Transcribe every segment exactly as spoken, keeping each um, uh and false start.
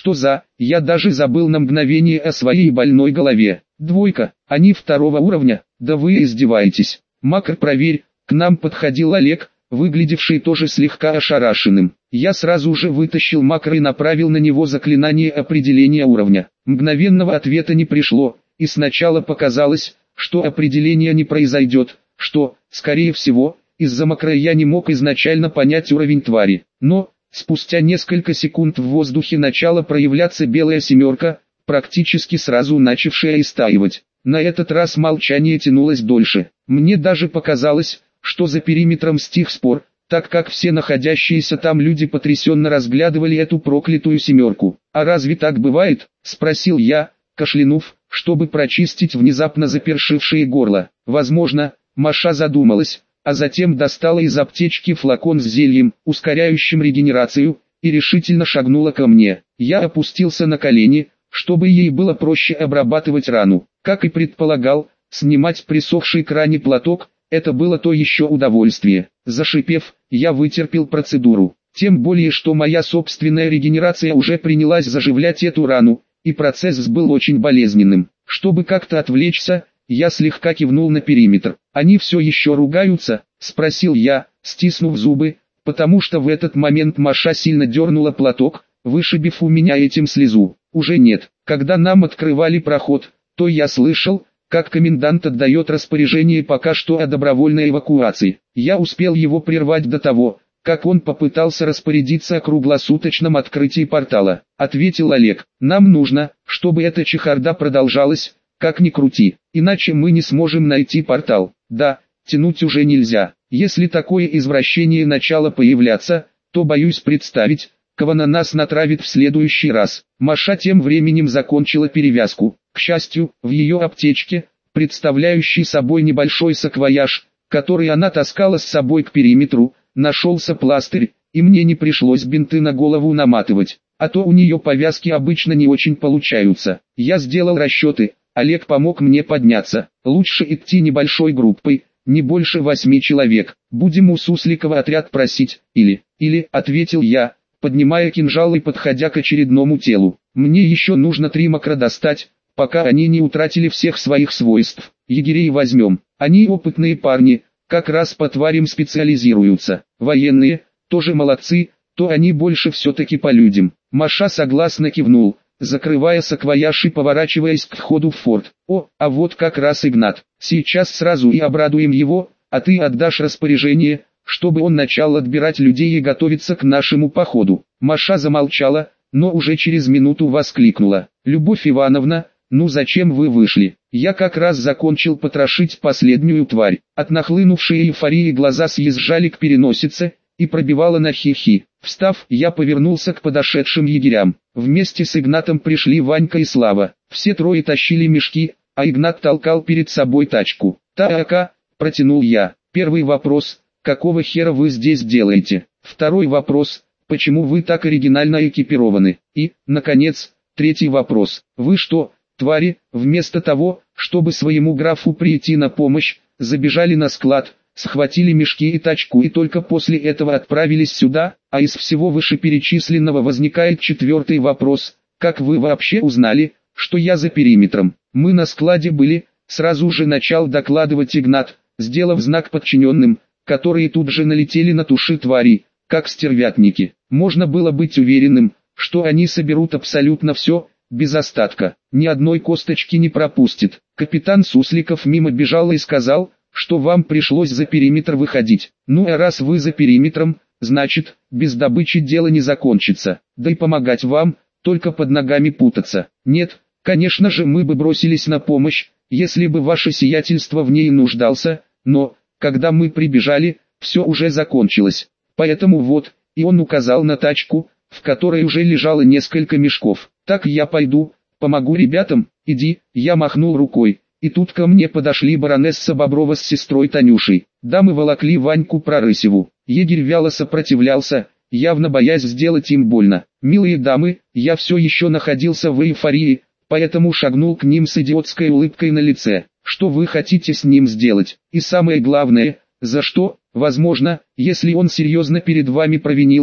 Что за... Я даже забыл на мгновение о своей больной голове. Двойка, они второго уровня, да вы издеваетесь. Макр, проверь. К нам подходил Олег, выглядевший тоже слегка ошарашенным. Я сразу же вытащил макро и направил на него заклинание определения уровня. Мгновенного ответа не пришло, и сначала показалось, что определение не произойдет, что, скорее всего, из-за макро я не мог изначально понять уровень твари. Но, спустя несколько секунд в воздухе начала проявляться белая семерка, практически сразу начавшая истаивать. На этот раз молчание тянулось дольше. Мне даже показалось, что за периметром стих спор, так как все находящиеся там люди потрясенно разглядывали эту проклятую семерку. «А разве так бывает?» – спросил я, кашлянув, чтобы прочистить внезапно запершившее горло. Возможно, Маша задумалась, а затем достала из аптечки флакон с зельем, ускоряющим регенерацию, и решительно шагнула ко мне. Я опустился на колени, чтобы ей было проще обрабатывать рану. Как и предполагал, снимать присохший к ране платок – это было то еще удовольствие. Зашипев, я вытерпел процедуру. Тем более, что моя собственная регенерация уже принялась заживлять эту рану, и процесс был очень болезненным. Чтобы как-то отвлечься, я слегка кивнул на периметр. «Они все еще ругаются?» – спросил я, стиснув зубы, потому что в этот момент Маша сильно дернула платок, вышибив у меня этим слезу. «Уже нет. Когда нам открывали проход, то я слышал, как комендант отдает распоряжение пока что о добровольной эвакуации. Я успел его прервать до того, как он попытался распорядиться о круглосуточном открытии портала», — ответил Олег. «Нам нужно, чтобы эта чехарда продолжалась, как ни крути, иначе мы не сможем найти портал. Да, тянуть уже нельзя. Если такое извращение начало появляться, то боюсь представить, кого на нас натравит в следующий раз». Маша тем временем закончила перевязку. К счастью, в ее аптечке, представляющей собой небольшой саквояж, который она таскала с собой к периметру, нашелся пластырь, и мне не пришлось бинты на голову наматывать, а то у нее повязки обычно не очень получаются. Я сделал расчеты, Олег помог мне подняться. Лучше идти небольшой группой, не больше восьми человек. Будем у Сусликова отряд просить, или, или, ответил я, поднимая кинжал и подходя к очередному телу. Мне еще нужно три макро достать, пока они не утратили всех своих свойств. Егерей возьмем, они опытные парни, как раз по тварям специализируются. Военные, тоже молодцы, то они больше все-таки по людям. Маша согласно кивнул, закрывая саквояж и поворачиваясь к входу в форт. «О, а вот как раз Игнат, сейчас сразу и обрадуем его, а ты отдашь распоряжение, чтобы он начал отбирать людей и готовиться к нашему походу». Маша замолчала, но уже через минуту воскликнула: «Любовь Ивановна, ну зачем вы вышли? Я как раз закончил потрошить последнюю тварь». От нахлынувшей эйфории глаза съезжали к переносице, и пробивало на хихи. Встав, я повернулся к подошедшим егерям. Вместе с Игнатом пришли Ванька и Слава. Все трое тащили мешки, а Игнат толкал перед собой тачку. «Так-а», протянул я. «Первый вопрос, какого хера вы здесь делаете? Второй вопрос, почему вы так оригинально экипированы? И, наконец, третий вопрос, вы что, твари, вместо того, чтобы своему графу прийти на помощь, забежали на склад, схватили мешки и тачку и только после этого отправились сюда?» А из всего вышеперечисленного возникает четвертый вопрос: как вы вообще узнали, что я за периметром? «Мы на складе были», сразу же начал докладывать Игнат, сделав знак подчиненным, которые тут же налетели на туши тварей, как стервятники. Можно было быть уверенным, что они соберут абсолютно все, без остатка, ни одной косточки не пропустит. Капитан Сусликов мимо бежал и сказал, что вам пришлось за периметр выходить. Ну а раз вы за периметром, значит, без добычи дело не закончится. Да и помогать вам, только под ногами путаться. Нет, конечно же мы бы бросились на помощь, если бы ваше сиятельство в ней нуждался, но, когда мы прибежали, все уже закончилось. Поэтому вот», и он указал на тачку, в которой уже лежало несколько мешков. «Так я пойду, помогу ребятам, иди», я махнул рукой. И тут ко мне подошли баронесса Боброва с сестрой Танюшей. Дамы волокли Ваньку Прорысеву. Егерь вяло сопротивлялся, явно боясь сделать им больно. «Милые дамы, я все еще находился в эйфории, поэтому шагнул к ним с идиотской улыбкой на лице. Что вы хотите с ним сделать? И самое главное, за что? Возможно, если он серьезно перед вами провинился,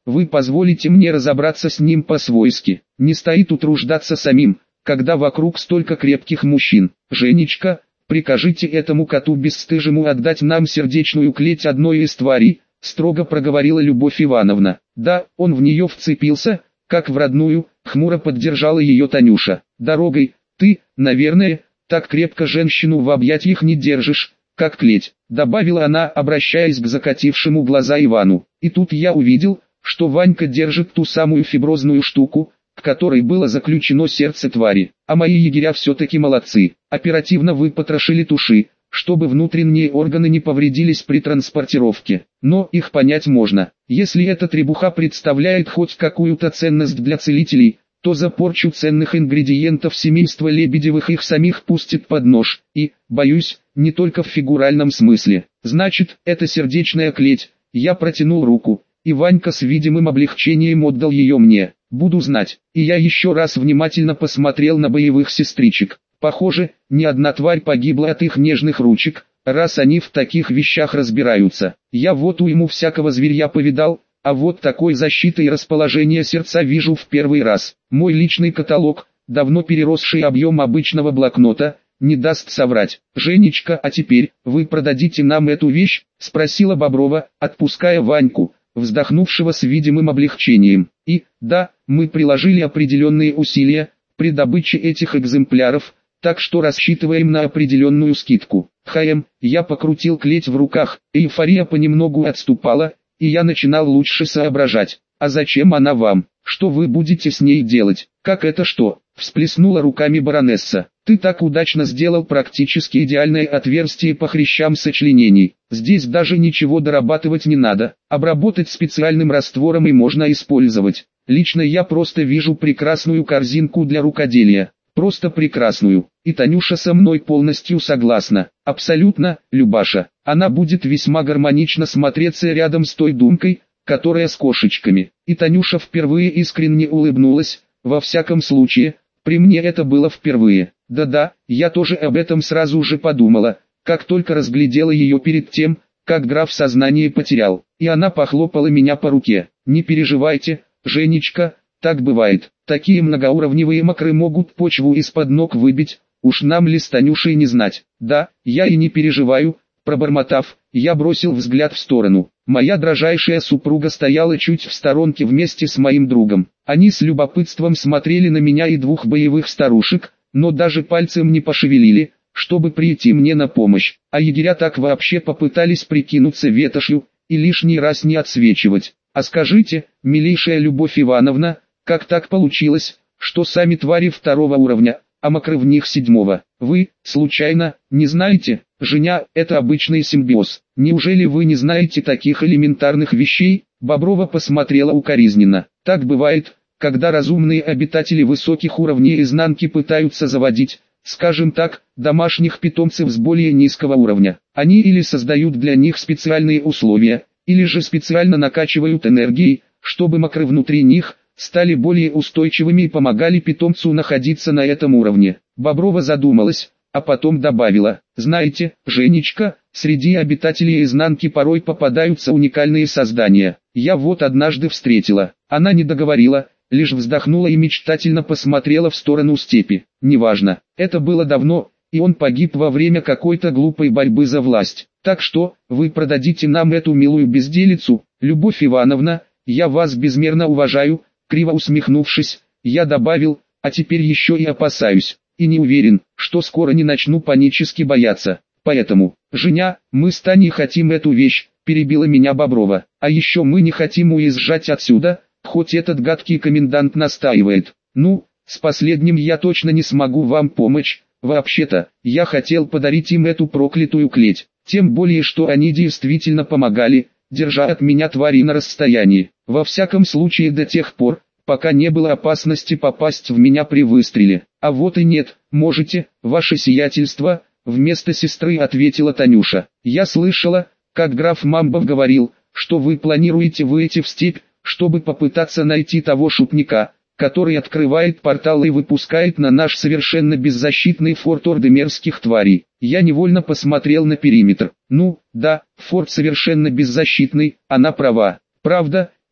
вы позволите мне разобраться с ним по-свойски. Не стоит утруждаться самим, когда вокруг столько крепких мужчин. Женечка, прикажите этому коту бесстыжему отдать нам сердечную клеть одной из тварей, строго проговорила Любовь Ивановна. Да, он в нее вцепился, как в родную, хмуро поддержала ее Танюша. Дорогой, ты, наверное, так крепко женщину в объятиях не держишь, как клеть, добавила она, обращаясь к закатившему глаза Ивану. И тут я увидел, что Ванька держит ту самую фиброзную штуку, к которой было заключено сердце твари. А мои егеря все-таки молодцы, оперативно выпотрошили туши, чтобы внутренние органы не повредились при транспортировке. Но их понять можно. Если эта требуха представляет хоть какую-то ценность для целителей, то за порчу ценных ингредиентов семейства Лебедевых их самих пустит под нож. И, боюсь, не только в фигуральном смысле. Значит, это сердечная клеть. Я протянул руку, и Ванька с видимым облегчением отдал ее мне. Буду знать. И я еще раз внимательно посмотрел на боевых сестричек. Похоже, ни одна тварь погибла от их нежных ручек, раз они в таких вещах разбираются. Я вот уйму всякого зверья повидал, а вот такой защиты и расположения сердца вижу в первый раз. Мой личный каталог, давно переросший объем обычного блокнота, не даст соврать. «Женечка, а теперь, вы продадите нам эту вещь?» — спросила Боброва, отпуская Ваньку, вздохнувшего с видимым облегчением. И, да, мы приложили определенные усилия при добыче этих экземпляров, так что рассчитываем на определенную скидку. Хаем, я покрутил клеть в руках, эйфория понемногу отступала, и я начинал лучше соображать. А зачем она вам? Что вы будете с ней делать? Как это что? Всплеснула руками баронесса. Ты так удачно сделал практически идеальное отверстие по хрящам сочленений. Здесь даже ничего дорабатывать не надо. Обработать специальным раствором и можно использовать. Лично я просто вижу прекрасную корзинку для рукоделия. Просто прекрасную. И Танюша со мной полностью согласна. Абсолютно, Любаша. Она будет весьма гармонично смотреться рядом с той думкой, которая с кошечками. И Танюша впервые искренне улыбнулась. Во всяком случае, при мне это было впервые. Да-да, я тоже об этом сразу же подумала, как только разглядела ее перед тем, как граф сознание потерял. И она похлопала меня по руке. Не переживайте, Женечка, так бывает. Такие многоуровневые мокры могут почву из-под ног выбить, уж нам ли с Танюшей не знать. Да, я и не переживаю, пробормотав, я бросил взгляд в сторону. Моя дрожайшая супруга стояла чуть в сторонке вместе с моим другом. Они с любопытством смотрели на меня и двух боевых старушек, но даже пальцем не пошевелили, чтобы прийти мне на помощь. А егеря так вообще попытались прикинуться ветошью и лишний раз не отсвечивать. А скажите, милейшая Любовь Ивановна, как так получилось, что сами твари второго уровня, а мокры в них седьмого? Вы, случайно, не знаете? Женя, это обычный симбиоз. Неужели вы не знаете таких элементарных вещей? Боброва посмотрела укоризненно. Так бывает, когда разумные обитатели высоких уровней изнанки пытаются заводить, скажем так, домашних питомцев с более низкого уровня. Они или создают для них специальные условия, или же специально накачивают энергией, чтобы мокры внутри них стали более устойчивыми и помогали питомцу находиться на этом уровне. Боброва задумалась, а потом добавила: знаете, Женечка, среди обитателей изнанки порой попадаются уникальные создания. Я вот однажды встретила. Она не договорила, лишь вздохнула и мечтательно посмотрела в сторону степи. Неважно, это было давно, и он погиб во время какой-то глупой борьбы за власть. Так что, вы продадите нам эту милую безделицу, Любовь Ивановна, я вас безмерно уважаю. Криво усмехнувшись, я добавил, а теперь еще и опасаюсь, и не уверен, что скоро не начну панически бояться. Поэтому, Женя, мы с Таней хотим эту вещь, перебила меня Боброва. А еще мы не хотим уезжать отсюда, хоть этот гадкий комендант настаивает. Ну, с последним я точно не смогу вам помочь. Вообще-то, я хотел подарить им эту проклятую клеть. Тем более, что они действительно помогали, держа от меня твари на расстоянии. Во всяком случае до тех пор, пока не было опасности попасть в меня при выстреле. А вот и нет, можете, ваше сиятельство, вместо сестры ответила Танюша. Я слышала, как граф Мамбов говорил, что вы планируете выйти в степь, чтобы попытаться найти того шутника, который открывает портал и выпускает на наш совершенно беззащитный форт орды мерзких тварей. Я невольно посмотрел на периметр. Ну, да, форт совершенно беззащитный, она права. Правда,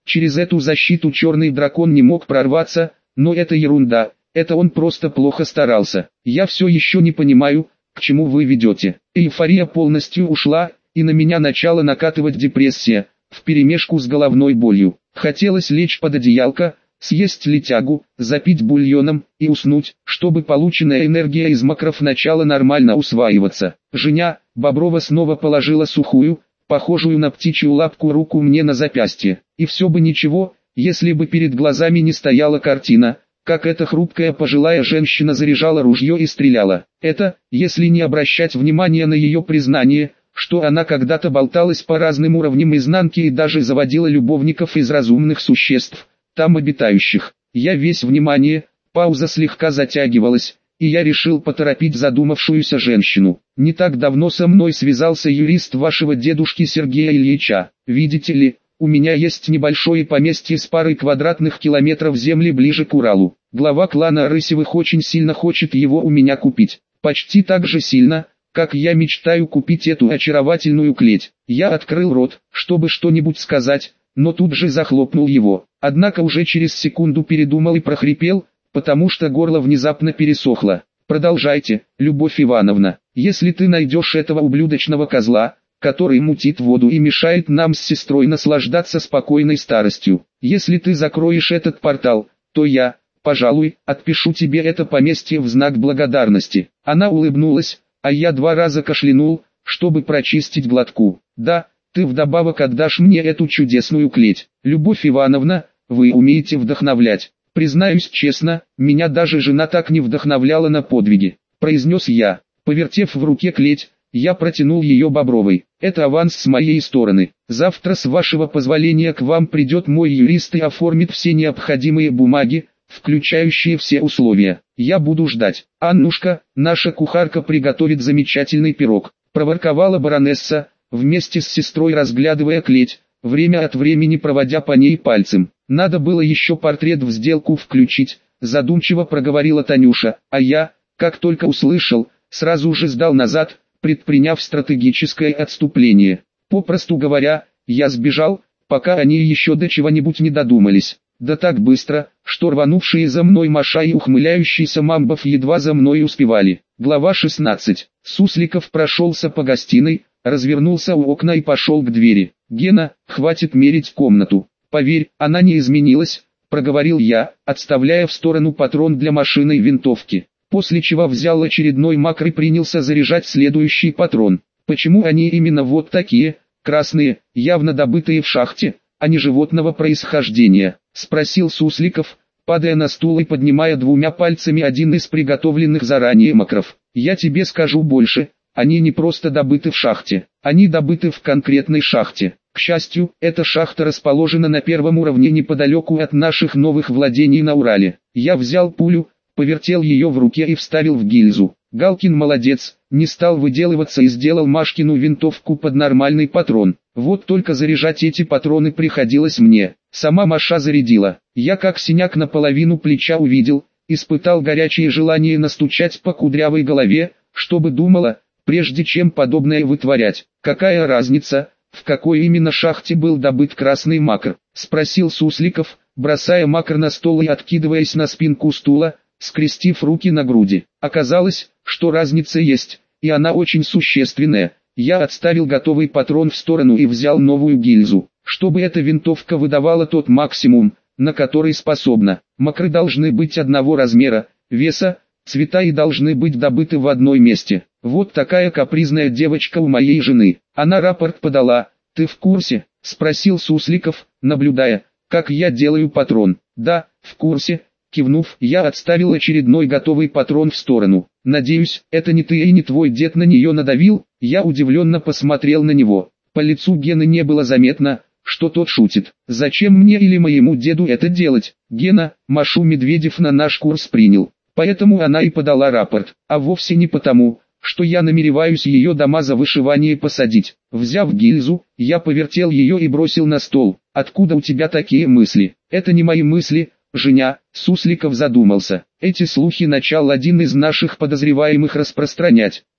Через эту защиту черный дракон не мог прорваться, но это ерунда, это он просто плохо старался. Я все еще не понимаю, к чему вы ведете. Эйфория полностью ушла, и на меня начала накатывать депрессия, вперемешку с головной болью. Хотелось лечь под одеялко, съесть летягу, запить бульоном и уснуть, чтобы полученная энергия из макров начала нормально усваиваться. Женя, Боброва снова положила сухую, похожую на птичью лапку руку мне на запястье. И все бы ничего, если бы перед глазами не стояла картина, как эта хрупкая пожилая женщина заряжала ружье и стреляла. Это, если не обращать внимания на ее признание, что она когда-то болталась по разным уровням изнанки и даже заводила любовников из разумных существ, там обитающих. Я весь внимание, пауза слегка затягивалась, и я решил поторопить задумавшуюся женщину. Не так давно со мной связался юрист вашего дедушки Сергея Ильича. Видите ли, у меня есть небольшое поместье с парой квадратных километров земли ближе к Уралу. Глава клана Рысевых очень сильно хочет его у меня купить. Почти так же сильно, как я мечтаю купить эту очаровательную клеть. Я открыл рот, чтобы что-нибудь сказать, но тут же захлопнул его. Однако уже через секунду передумал и прохрипел, потому что горло внезапно пересохло. Продолжайте, Любовь Ивановна. Если ты найдешь этого ублюдочного козла, который мутит воду и мешает нам с сестрой наслаждаться спокойной старостью. Если ты закроешь этот портал, то я, пожалуй, отпишу тебе это поместье в знак благодарности. Она улыбнулась, а я два раза кашлянул, чтобы прочистить глотку. Да, ты вдобавок отдашь мне эту чудесную клеть. Любовь Ивановна, вы умеете вдохновлять. Признаюсь честно, меня даже жена так не вдохновляла на подвиги, произнес я. Повертев в руке клеть, я протянул ее Бобровой. Это аванс с моей стороны. Завтра с вашего позволения к вам придет мой юрист и оформит все необходимые бумаги, включающие все условия. Я буду ждать. Аннушка, наша кухарка, приготовит замечательный пирог, проворковала баронесса, вместе с сестрой разглядывая клеть, время от времени проводя по ней пальцем. Надо было еще портрет в сделку включить, задумчиво проговорила Танюша, а я, как только услышал, сразу же сдал назад, предприняв стратегическое отступление. Попросту говоря, я сбежал, пока они еще до чего-нибудь не додумались. Да так быстро, что рванувшие за мной Маша и ухмыляющийся Мамбов едва за мной успевали. Глава шестнадцать. Сусликов прошелся по гостиной, развернулся у окна и пошел к двери. «Гена, хватит мерить комнату. Поверь, она не изменилась», — проговорил я, отставляя в сторону патрон для машины и винтовки. После чего взял очередной макр и принялся заряжать следующий патрон. Почему они именно вот такие, красные, явно добытые в шахте, а не животного происхождения? Спросил Сусликов, падая на стул и поднимая двумя пальцами один из приготовленных заранее макров. Я тебе скажу больше, они не просто добыты в шахте, они добыты в конкретной шахте. К счастью, эта шахта расположена на первом уровне неподалеку от наших новых владений на Урале. Я взял пулю, повертел ее в руке и вставил в гильзу. Галкин молодец, не стал выделываться и сделал Машкину винтовку под нормальный патрон. Вот только заряжать эти патроны приходилось мне. Сама Маша зарядила. Я как синяк наполовину плеча увидел, испытал горячее желание настучать по кудрявой голове, чтобы думала, прежде чем подобное вытворять. Какая разница, в какой именно шахте был добыт красный макр? Спросил Сусликов, бросая макр на стол и откидываясь на спинку стула, скрестив руки на груди. Оказалось, что разница есть, и она очень существенная. Я отставил готовый патрон в сторону и взял новую гильзу, чтобы эта винтовка выдавала тот максимум, на который способна. Макры должны быть одного размера, веса, цвета и должны быть добыты в одном месте. Вот такая капризная девочка у моей жены. Она рапорт подала. Ты в курсе? Спросил Сусликов, наблюдая, как я делаю патрон. Да, в курсе. Кивнув, я отставил очередной готовый патрон в сторону. Надеюсь, это не ты и не твой дед на нее надавил? Я удивленно посмотрел на него. По лицу Гены не было заметно, что тот шутит. Зачем мне или моему деду это делать? Гена, Машу Медведев на наш курс принял. Поэтому она и подала рапорт, а вовсе не потому, что я намереваюсь ее дома за вышивание посадить. Взяв гильзу, я повертел ее и бросил на стол. Откуда у тебя такие мысли? Это не мои мысли, Женя. Сусликов задумался. Эти слухи начал один из наших подозреваемых распространять.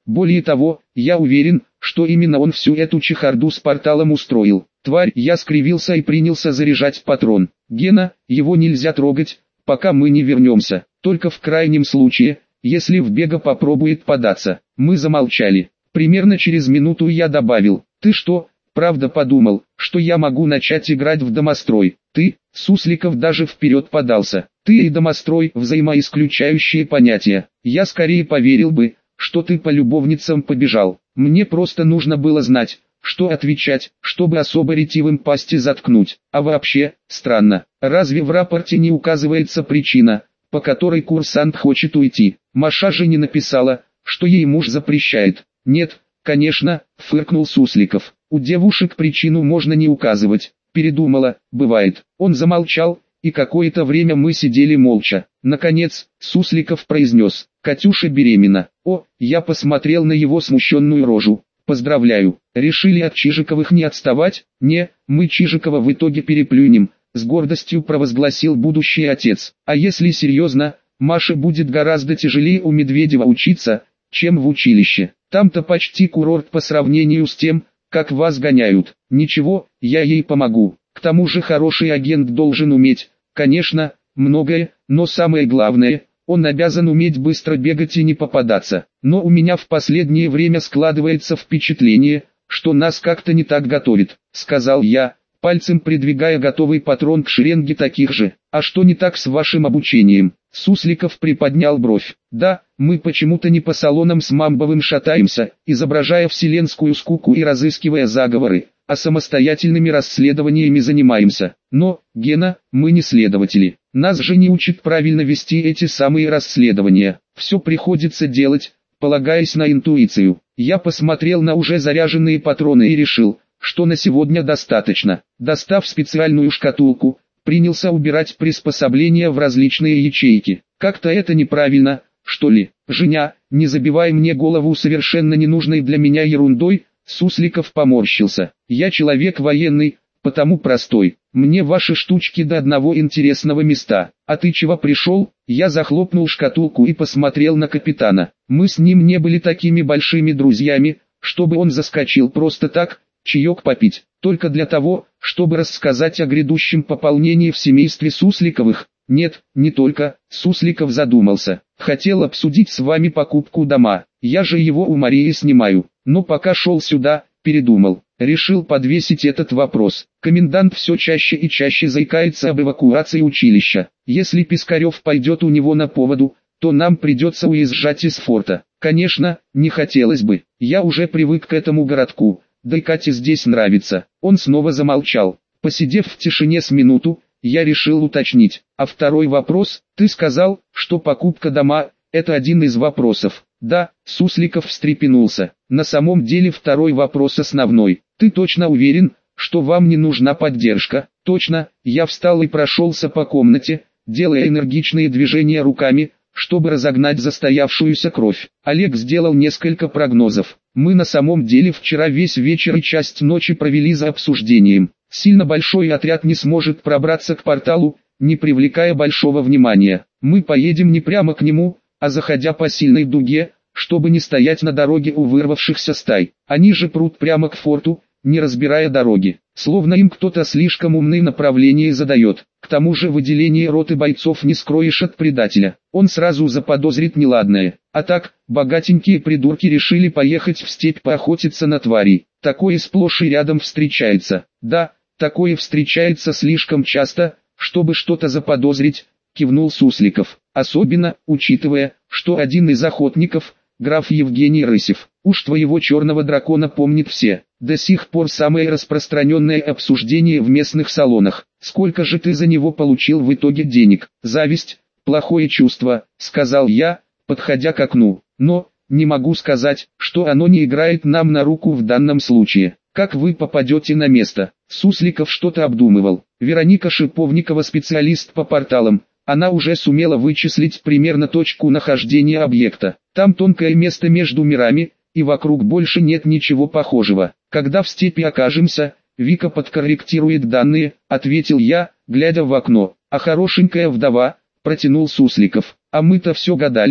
Более того, я уверен, что именно он всю эту чехарду с порталом устроил. Тварь, я скривился и принялся заряжать патрон. Гена, его нельзя трогать, пока мы не вернемся. Только в крайнем случае, если в бега попробует податься. Мы замолчали. Примерно через минуту я добавил: ты что, правда подумал, что я могу начать играть в домострой? Ты, Сусликов даже вперед подался. Ты и домострой – взаимоисключающие понятия. Я скорее поверил бы, что ты по любовницам побежал. Мне просто нужно было знать, что отвечать, чтобы особо ретивым пасти заткнуть. А вообще, странно, разве в рапорте не указывается причина, по которой курсант хочет уйти? Маша же не написала, что ей муж запрещает. Нет, конечно, фыркнул Сусликов. У девушек причину можно не указывать. Передумала, бывает. Он замолчал, и какое-то время мы сидели молча. Наконец, Сусликов произнес: «Катюша беременна». О, я посмотрел на его смущенную рожу. «Поздравляю, решили от Чижиковых не отставать?» «Не, мы Чижикова в итоге переплюнем», с гордостью провозгласил будущий отец. «А если серьезно, Маше будет гораздо тяжелее у Медведева учиться, чем в училище. Там-то почти курорт по сравнению с тем, как вас гоняют. Ничего, я ей помогу. К тому же хороший агент должен уметь, конечно, многое, но самое главное, он обязан уметь быстро бегать и не попадаться. Но у меня в последнее время складывается впечатление, что нас как-то не так готовит», — сказал я, пальцем придвигая готовый патрон к шеренге таких же. «А что не так с вашим обучением?» Сусликов приподнял бровь. «Да, мы почему-то не по салонам с Мамбовым шатаемся, изображая вселенскую скуку и разыскивая заговоры, а самостоятельными расследованиями занимаемся. Но, Гена, мы не следователи. Нас же не учат правильно вести эти самые расследования. Все приходится делать, полагаясь на интуицию». Я посмотрел на уже заряженные патроны и решил, что на сегодня достаточно. Достав специальную шкатулку, принялся убирать приспособления в различные ячейки. «Как-то это неправильно, что ли? Женя, не забивай мне голову совершенно ненужной для меня ерундой». Сусликов поморщился. «Я человек военный, потому простой. Мне ваши штучки до одного интересного места. А ты чего пришел?» Я захлопнул шкатулку и посмотрел на капитана. Мы с ним не были такими большими друзьями, чтобы он заскочил просто так, чаек попить, только для того, чтобы рассказать о грядущем пополнении в семействе Сусликовых. «Нет, не только», — Сусликов задумался. «Хотел обсудить с вами покупку дома. Я же его у Марии снимаю. Но пока шел сюда, передумал. Решил подвесить этот вопрос. Комендант все чаще и чаще заикается об эвакуации училища. Если Пискарев пойдет у него на поводу, то нам придется уезжать из форта. Конечно, не хотелось бы. Я уже привык к этому городку. Да и Кате здесь нравится». Он снова замолчал. Посидев в тишине с минуту, я решил уточнить. «А второй вопрос, ты сказал, что покупка дома – это один из вопросов». «Да», – Сусликов встрепенулся. «На самом деле второй вопрос основной. Ты точно уверен, что вам не нужна поддержка?» «Точно». Я встал и прошелся по комнате, делая энергичные движения руками, чтобы разогнать застоявшуюся кровь. Олег сделал несколько прогнозов. Мы на самом деле вчера весь вечер и часть ночи провели за обсуждением. Сильно большой отряд не сможет пробраться к порталу, не привлекая большого внимания. Мы поедем не прямо к нему, а заходя по сильной дуге, чтобы не стоять на дороге у вырвавшихся стай. Они же прут прямо к форту, не разбирая дороги. Словно им кто-то слишком умные направления задает. К тому же выделение роты бойцов не скроешь от предателя. Он сразу заподозрит неладное. А так, богатенькие придурки решили поехать в степь поохотиться на тварей. Такое сплошь и рядом встречается. Да, такое встречается слишком часто, чтобы что-то заподозрить, кивнул Сусликов. Особенно, учитывая, что один из охотников, граф Евгений Рысев, уж твоего черного дракона помнит все. До сих пор самое распространенное обсуждение в местных салонах. Сколько же ты за него получил в итоге денег? Зависть, плохое чувство, сказал я, подходя к окну. Но, не могу сказать, что оно не играет нам на руку в данном случае. Как вы попадете на место? Сусликов что-то обдумывал. Вероника Шиповникова специалист по порталам. Она уже сумела вычислить примерно точку нахождения объекта. Там тонкое место между мирами, и вокруг больше нет ничего похожего. Когда в степи окажемся, Вика подкорректирует данные, ответил я, глядя в окно. А хорошенькая вдова, протянул Сусликов. А мы-то все гадали,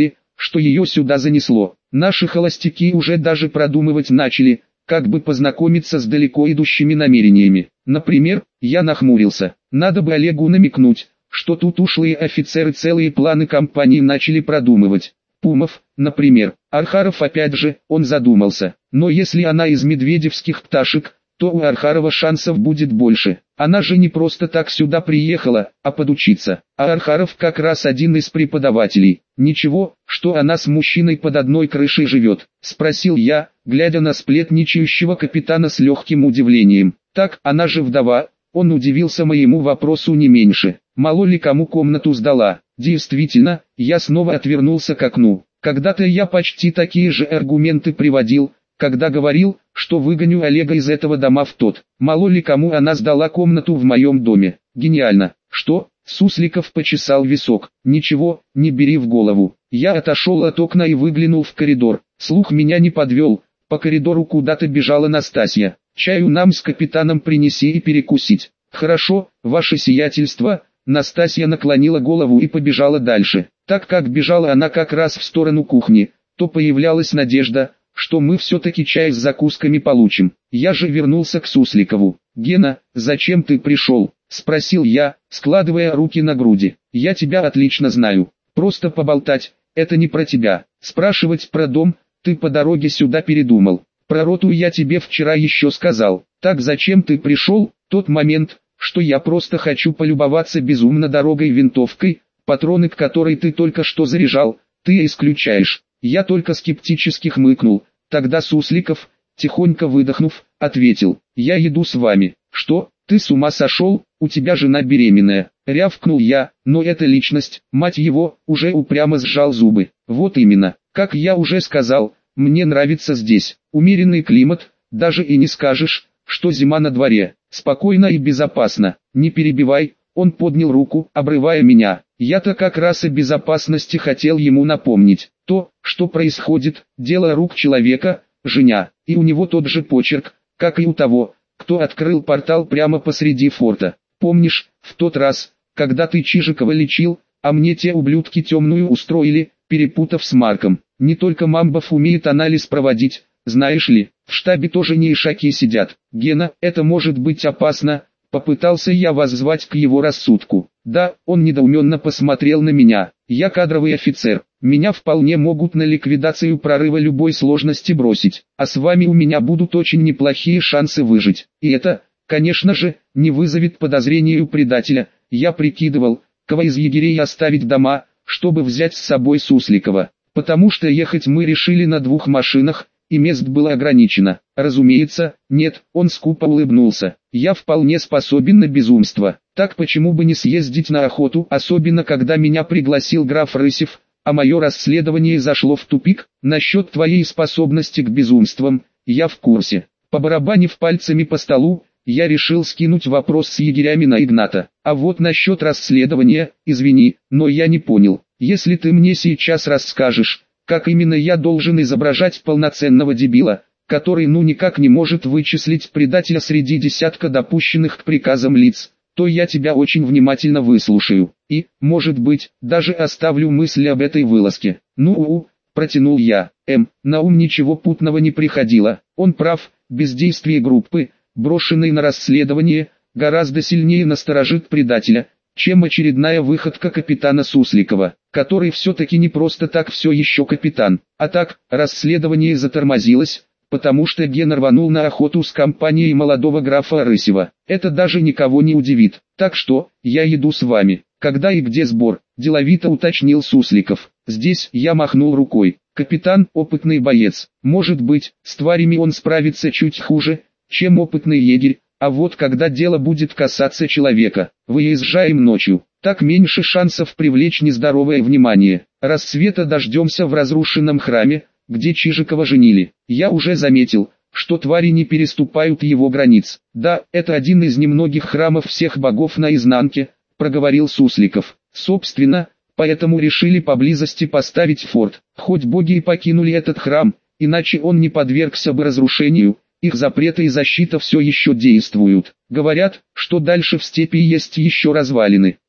что ее сюда занесло. Наши холостяки уже даже продумывать начали, как бы познакомиться с далеко идущими намерениями. Например, я нахмурился. Надо бы Олегу намекнуть, что тут ушлые офицеры целые планы компании начали продумывать. Пумов, например. Архаров опять же, он задумался. Но если она из медведевских пташек, то у Архарова шансов будет больше. Она же не просто так сюда приехала, а подучиться. А Архаров как раз один из преподавателей. Ничего, что она с мужчиной под одной крышей живет, спросил я, глядя на сплетничающего капитана с легким удивлением. Так, она же вдова. Он удивился моему вопросу не меньше. Мало ли кому комнату сдала. Действительно, я снова отвернулся к окну. Когда-то я почти такие же аргументы приводил, когда говорил, что выгоню Олега из этого дома в тот. Мало ли кому она сдала комнату в моем доме. Гениально. Что? Сусликов почесал висок. Ничего, не бери в голову. Я отошел от окна и выглянул в коридор. Слух меня не подвел. По коридору куда-то бежала Настасья. Чаю нам с капитаном принеси и перекусить. Хорошо, ваше сиятельство. Настасья наклонила голову и побежала дальше. Так как бежала она как раз в сторону кухни, то появлялась надежда, что мы все-таки чай с закусками получим. Я же вернулся к Сусликову. «Гена, зачем ты пришел?» – спросил я, складывая руки на груди. «Я тебя отлично знаю. Просто поболтать, это не про тебя. Спрашивать про дом, ты по дороге сюда передумал. Про роту я тебе вчера еще сказал. Так зачем ты пришел? Тот момент, что я просто хочу полюбоваться безумно дорогой винтовкой, патроны к которой ты только что заряжал, ты исключаешь». Я только скептически хмыкнул. Тогда Сусликов, тихонько выдохнув, ответил: «Я еду с вами». «Что, ты с ума сошел? У тебя жена беременная». Рявкнул я, но эта личность, мать его, уже упрямо сжал зубы. Вот именно, как я уже сказал, мне нравится здесь. Умеренный климат, даже и не скажешь, что зима на дворе. Спокойно и безопасно. Не перебивай. Он поднял руку, обрывая меня. Я-то как раз о безопасности хотел ему напомнить. То, что происходит, дело рук человека, Женя, и у него тот же почерк, как и у того, кто открыл портал прямо посреди форта. Помнишь, в тот раз, когда ты Чижикова лечил, а мне те ублюдки темную устроили, перепутав с Марком. Не только Мамбов умеет анализ проводить, знаешь ли, в штабе тоже не ишаки сидят. Гена, это может быть опасно. Попытался я воззвать к его рассудку. Да, он недоуменно посмотрел на меня. Я кадровый офицер. Меня вполне могут на ликвидацию прорыва любой сложности бросить. А с вами у меня будут очень неплохие шансы выжить. И это, конечно же, не вызовет подозрений у предателя. Я прикидывал, кого из егерей оставить дома, чтобы взять с собой Сусликова. Потому что ехать мы решили на двух машинах, и мест было ограничено. Разумеется, нет, он скупо улыбнулся. Я вполне способен на безумство. Так почему бы не съездить на охоту, особенно когда меня пригласил граф Рысев, а мое расследование зашло в тупик? Насчет твоей способности к безумствам, я в курсе. Побарабанив пальцами по столу, я решил скинуть вопрос с егерями на Игната. А вот насчет расследования, извини, но я не понял. Если ты мне сейчас расскажешь, как именно я должен изображать полноценного дебила, который ну никак не может вычислить предателя среди десятка допущенных к приказам лиц, то я тебя очень внимательно выслушаю, и, может быть, даже оставлю мысли об этой вылазке. Ну-у, протянул я, эм, на ум ничего путного не приходило. Он прав, бездействие группы, брошенной на расследование, гораздо сильнее насторожит предателя, чем очередная выходка капитана Сусликова, который все-таки не просто так все еще капитан. А так, расследование затормозилось, потому что Гена рванул на охоту с компанией молодого графа Рысева. Это даже никого не удивит. Так что, я еду с вами. Когда и где сбор? Деловито уточнил Сусликов. Здесь я махнул рукой. Капитан – опытный боец. Может быть, с тварями он справится чуть хуже, чем опытный егерь. А вот когда дело будет касаться человека, выезжаем ночью, так меньше шансов привлечь нездоровое внимание. Рассвета дождемся в разрушенном храме, где Чижикова женили. Я уже заметил, что твари не переступают его границ. Да, это один из немногих храмов всех богов наизнанке, проговорил Сусликов. Собственно, поэтому решили поблизости поставить форт. Хоть боги и покинули этот храм, иначе он не подвергся бы разрушению. Их запреты и защита все еще действуют. Говорят, что дальше в степи есть еще развалины.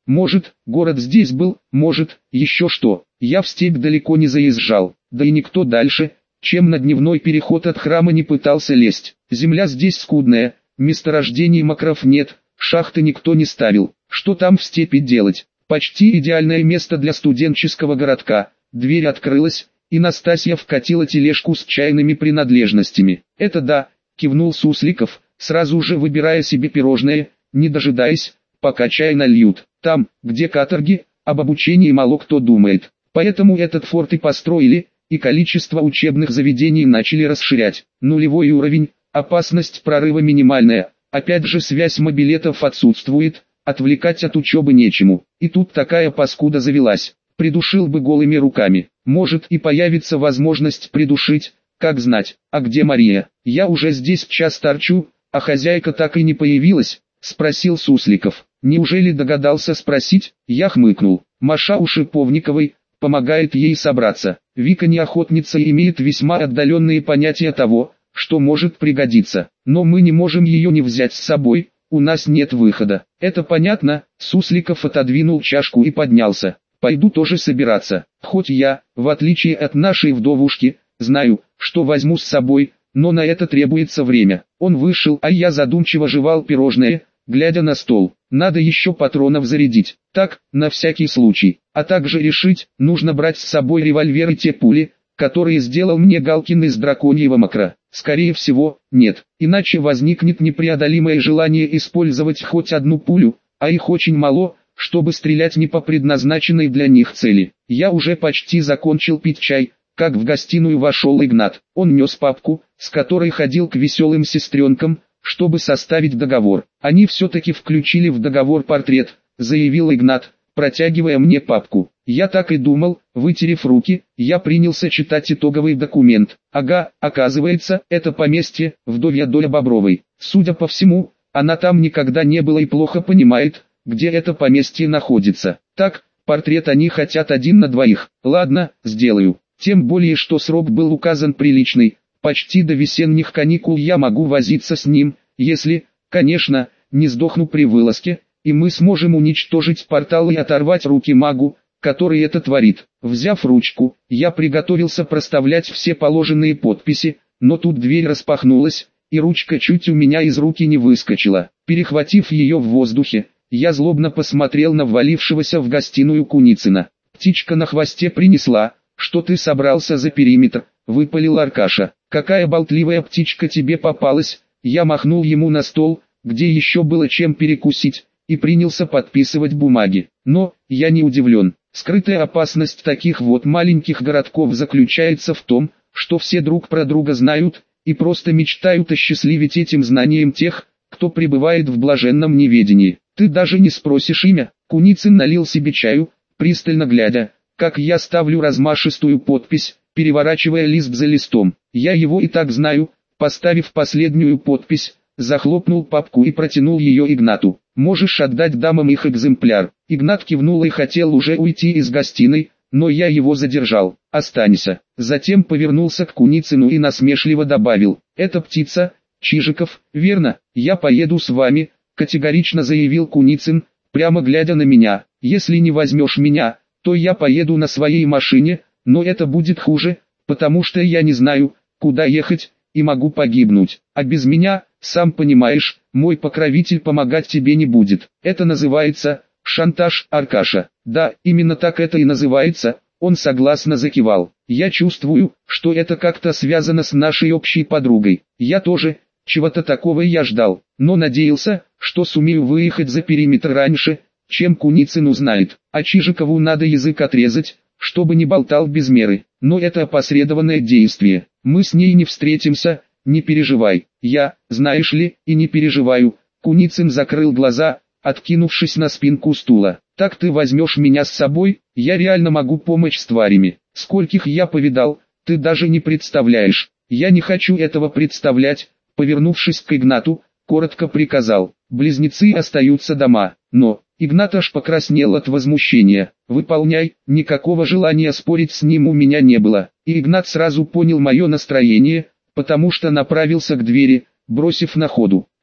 Может, город здесь был, может, еще что. Я в степь далеко не заезжал, да и никто дальше, чем на дневной переход от храма не пытался лезть. Земля здесь скудная, месторождений макров нет, шахты никто не ставил. Что там в степи делать? Почти идеальное место для студенческого городка. Дверь открылась, и Настасья вкатила тележку с чайными принадлежностями. «Это да», — кивнул Сусликов, сразу же выбирая себе пирожное, не дожидаясь, пока чай нальют. «Там, где каторги, об обучении мало кто думает. Поэтому этот форт и построили, и количество учебных заведений начали расширять. Нулевой уровень, опасность прорыва минимальная, опять же связь мобилетов отсутствует, отвлекать от учебы нечему. И тут такая паскуда завелась. Придушил бы голыми руками. Может и появится возможность придушить, как знать. А где Мария? Я уже здесь час торчу, а хозяйка так и не появилась», — спросил Сусликов. «Неужели догадался спросить?» Я хмыкнул. Маша у Шиповниковой помогает ей собраться. Вика не охотница и имеет весьма отдаленные понятия того, что может пригодиться. Но мы не можем ее не взять с собой, у нас нет выхода. Это понятно. Сусликов отодвинул чашку и поднялся. Пойду тоже собираться. Хоть я, в отличие от нашей вдовушки, знаю, что возьму с собой, но на это требуется время. Он вышел, а я задумчиво жевал пирожное, глядя на стол. Надо еще патронов зарядить. Так, на всякий случай. А также решить, нужно брать с собой револьвер и те пули, которые сделал мне Галкин из драконьего макра. Скорее всего, нет. Иначе возникнет непреодолимое желание использовать хоть одну пулю, а их очень мало, чтобы стрелять не по предназначенной для них цели. Я уже почти закончил пить чай, как в гостиную вошел Игнат. Он нес папку, с которой ходил к веселым сестренкам, чтобы составить договор. Они все-таки включили в договор портрет, заявил Игнат, протягивая мне папку. Я так и думал, вытерев руки, я принялся читать итоговый документ. Ага, оказывается, это поместье, вдовья доля Бобровой. Судя по всему, она там никогда не была и плохо понимает, где это поместье находится. Так, портрет они хотят один на двоих. Ладно, сделаю. Тем более, что срок был указан приличный. Почти до весенних каникул я могу возиться с ним, если, конечно, не сдохну при вылазке, и мы сможем уничтожить портал и оторвать руки магу, который это творит. Взяв ручку, я приготовился проставлять все положенные подписи, но тут дверь распахнулась, и ручка чуть у меня из руки не выскочила. Перехватив ее в воздухе, я злобно посмотрел на ввалившегося в гостиную Куницына. «Птичка на хвосте принесла, что ты собрался за периметр», — выпалил Аркаша. «Какая болтливая птичка тебе попалась?» Я махнул ему на стол, где еще было чем перекусить, и принялся подписывать бумаги. Но, я не удивлен. Скрытая опасность таких вот маленьких городков заключается в том, что все друг про друга знают, и просто мечтают осчастливить этим знанием тех, кто пребывает в блаженном неведении. «Ты даже не спросишь имя?» Куницын налил себе чаю, пристально глядя, как я ставлю размашистую подпись, переворачивая лист за листом. Я его и так знаю. Поставив последнюю подпись, захлопнул папку и протянул ее Игнату. «Можешь отдать дамам их экземпляр». Игнат кивнул и хотел уже уйти из гостиной, но я его задержал. «Останься». Затем повернулся к Куницыну и насмешливо добавил: «Это птица, Чижиков, верно? Я поеду с вами», категорично заявил Куницын, прямо глядя на меня. «Если не возьмешь меня, то я поеду на своей машине, но это будет хуже, потому что я не знаю, куда ехать, и могу погибнуть. А без меня, сам понимаешь, мой покровитель помогать тебе не будет. Это называется шантаж, Аркаша». «Да, именно так это и называется», он согласно закивал. «Я чувствую, что это как-то связано с нашей общей подругой. Я тоже, чего-то такого я ждал, но надеялся, что сумею выехать за периметр раньше, чем Куницын узнает. А Чижикову надо язык отрезать, чтобы не болтал без меры. Но это опосредованное действие. Мы с ней не встретимся, не переживай». «Я, знаешь ли, и не переживаю». Куницын закрыл глаза, откинувшись на спинку стула. «Так ты возьмешь меня с собой? Я реально могу помочь с тварями. Скольких я повидал, ты даже не представляешь». «Я не хочу этого представлять», повернувшись к Игнату, коротко приказал. «Близнецы остаются дома». Но Игнат аж покраснел от возмущения. «Выполняй», никакого желания спорить с ним у меня не было. И Игнат сразу понял мое настроение, потому что направился к двери, бросив на ходу: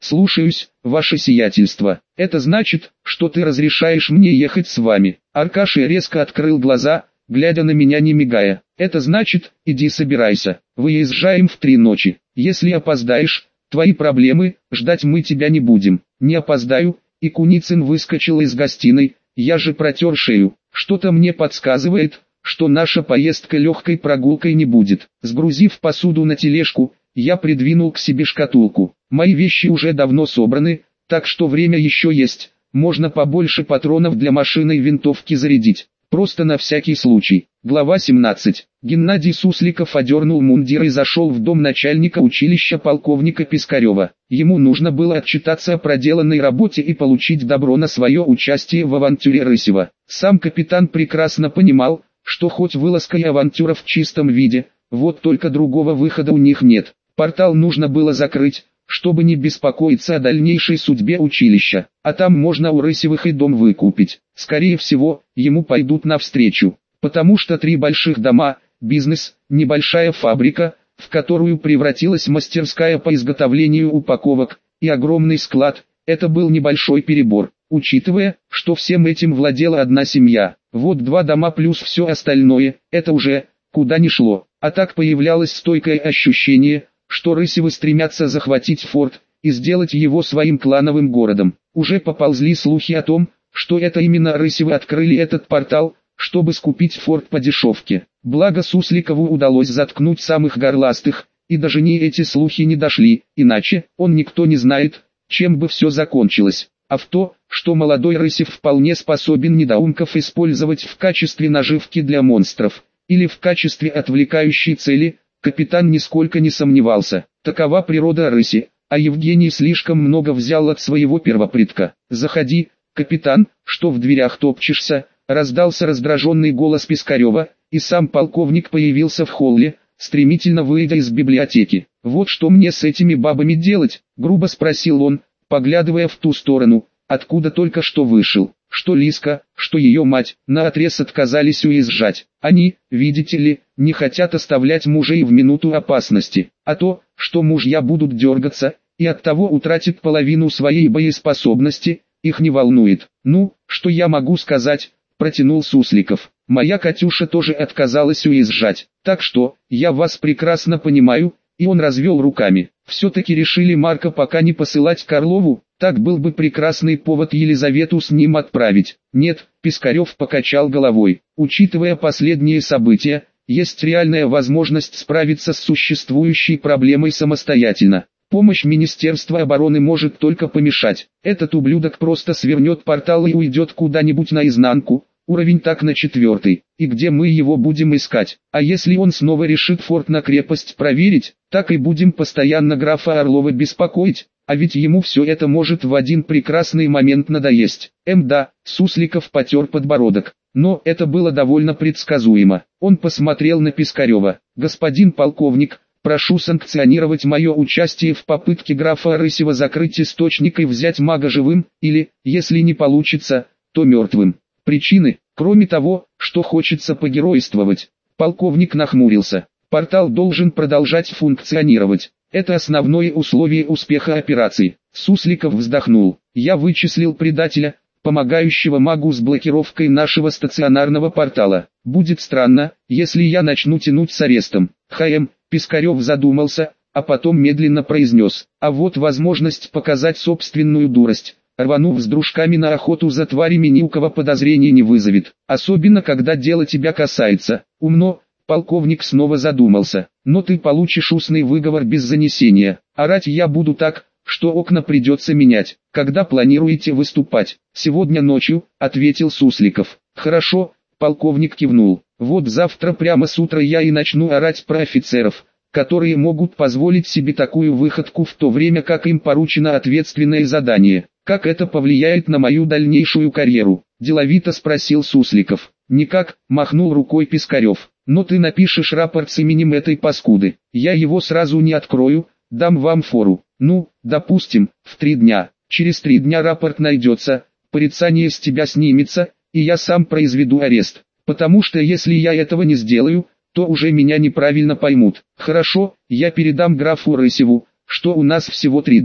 Слушаюсь, ваше сиятельство. Это значит, что ты разрешаешь мне ехать с вами. Аркаши резко открыл глаза, глядя на меня не мигая. Это значит, иди собирайся. Выезжаем в три ночи. Если опоздаешь, твои проблемы, ждать мы тебя не будем. Не опоздаю. И Куницын выскочил из гостиной. Я же протер шею. Что-то мне подсказывает, что наша поездка легкой прогулкой не будет. Сгрузив посуду на тележку, я придвинул к себе шкатулку. Мои вещи уже давно собраны, так что время еще есть. Можно побольше патронов для машины и винтовки зарядить. Просто на всякий случай. Глава семнадцать. Геннадий Сусликов одернул мундир и зашел в дом начальника училища полковника Пискарева. Ему нужно было отчитаться о проделанной работе и получить добро на свое участие в авантюре Рысева. Сам капитан прекрасно понимал, что хоть вылазка и авантюра в чистом виде, вот только другого выхода у них нет. Портал нужно было закрыть, чтобы не беспокоиться о дальнейшей судьбе училища, а там можно у Рысевых и дом выкупить. Скорее всего, ему пойдут навстречу, потому что три больших дома, бизнес, небольшая фабрика, в которую превратилась мастерская по изготовлению упаковок, и огромный склад, это был небольшой перебор, учитывая, что всем этим владела одна семья. Вот два дома плюс все остальное, это уже, куда ни шло. А так появлялось стойкое ощущение, что Рысевы стремятся захватить форт и сделать его своим клановым городом. Уже поползли слухи о том, что это именно Рысевы открыли этот портал, чтобы скупить форт по дешевке. Благо Сусликову удалось заткнуть самых горластых, и даже не эти слухи не дошли, иначе, он никто не знает, чем бы все закончилось. А в то, что молодой Рысев вполне способен недоумков использовать в качестве наживки для монстров, или в качестве отвлекающей цели, капитан нисколько не сомневался. Такова природа Рыси, а Евгений слишком много взял от своего первопредка. «Заходи, капитан, что в дверях топчешься?» Раздался раздраженный голос Пискарева, и сам полковник появился в холле, стремительно выйдя из библиотеки. «Вот что мне с этими бабами делать?» — грубо спросил он, поглядывая в ту сторону, откуда только что вышел. Что Лиска, что ее мать, наотрез отказались уезжать. Они, видите ли, не хотят оставлять мужей в минуту опасности. А то, что мужья будут дергаться, и оттого утратят половину своей боеспособности, их не волнует. «Ну, что я могу сказать?» — протянул Сусликов. «Моя Катюша тоже отказалась уезжать. Так что, я вас прекрасно понимаю». И он развел руками. Все-таки решили Марка пока не посылать к Орлову, так был бы прекрасный повод Елизавету с ним отправить. Нет, Пискарев покачал головой. Учитывая последние события, есть реальная возможность справиться с существующей проблемой самостоятельно. Помощь Министерства обороны может только помешать. Этот ублюдок просто свернет портал и уйдет куда-нибудь наизнанку. Уровень так на четвертый, и где мы его будем искать? А если он снова решит форт на крепость проверить, так и будем постоянно графа Орлова беспокоить, а ведь ему все это может в один прекрасный момент надоесть. Эм да, Сусликов потер подбородок, но это было довольно предсказуемо. Он посмотрел на Пискарева. «Господин полковник, прошу санкционировать мое участие в попытке графа Рысева закрыть источник и взять мага живым, или, если не получится, то мертвым». Причины, кроме того, что хочется погеройствовать. Полковник нахмурился. Портал должен продолжать функционировать. Это основное условие успеха операции. Сусликов вздохнул. Я вычислил предателя, помогающего магу с блокировкой нашего стационарного портала. Будет странно, если я начну тянуть с арестом. ХМ, Пискарев задумался, а потом медленно произнес. А вот возможность показать собственную дурость. Рванув с дружками на охоту за тварями, ни у кого подозрений не вызовет, особенно когда дело тебя касается. Умно, полковник снова задумался, но ты получишь устный выговор без занесения. Орать я буду так, что окна придется менять. Когда планируете выступать? Сегодня ночью, ответил Сусликов. Хорошо, полковник кивнул. Вот завтра прямо с утра я и начну орать про офицеров, которые могут позволить себе такую выходку в то время, как им поручено ответственное задание. «Как это повлияет на мою дальнейшую карьеру?» – деловито спросил Сусликов. «Никак», – махнул рукой Пискарев. «Но ты напишешь рапорт с именем этой паскуды. Я его сразу не открою, дам вам фору. Ну, допустим, в три дня. Через три дня рапорт найдется, порицание с тебя снимется, и я сам произведу арест. Потому что если я этого не сделаю, то уже меня неправильно поймут. Хорошо, я передам графу Рысеву, что у нас всего три дня.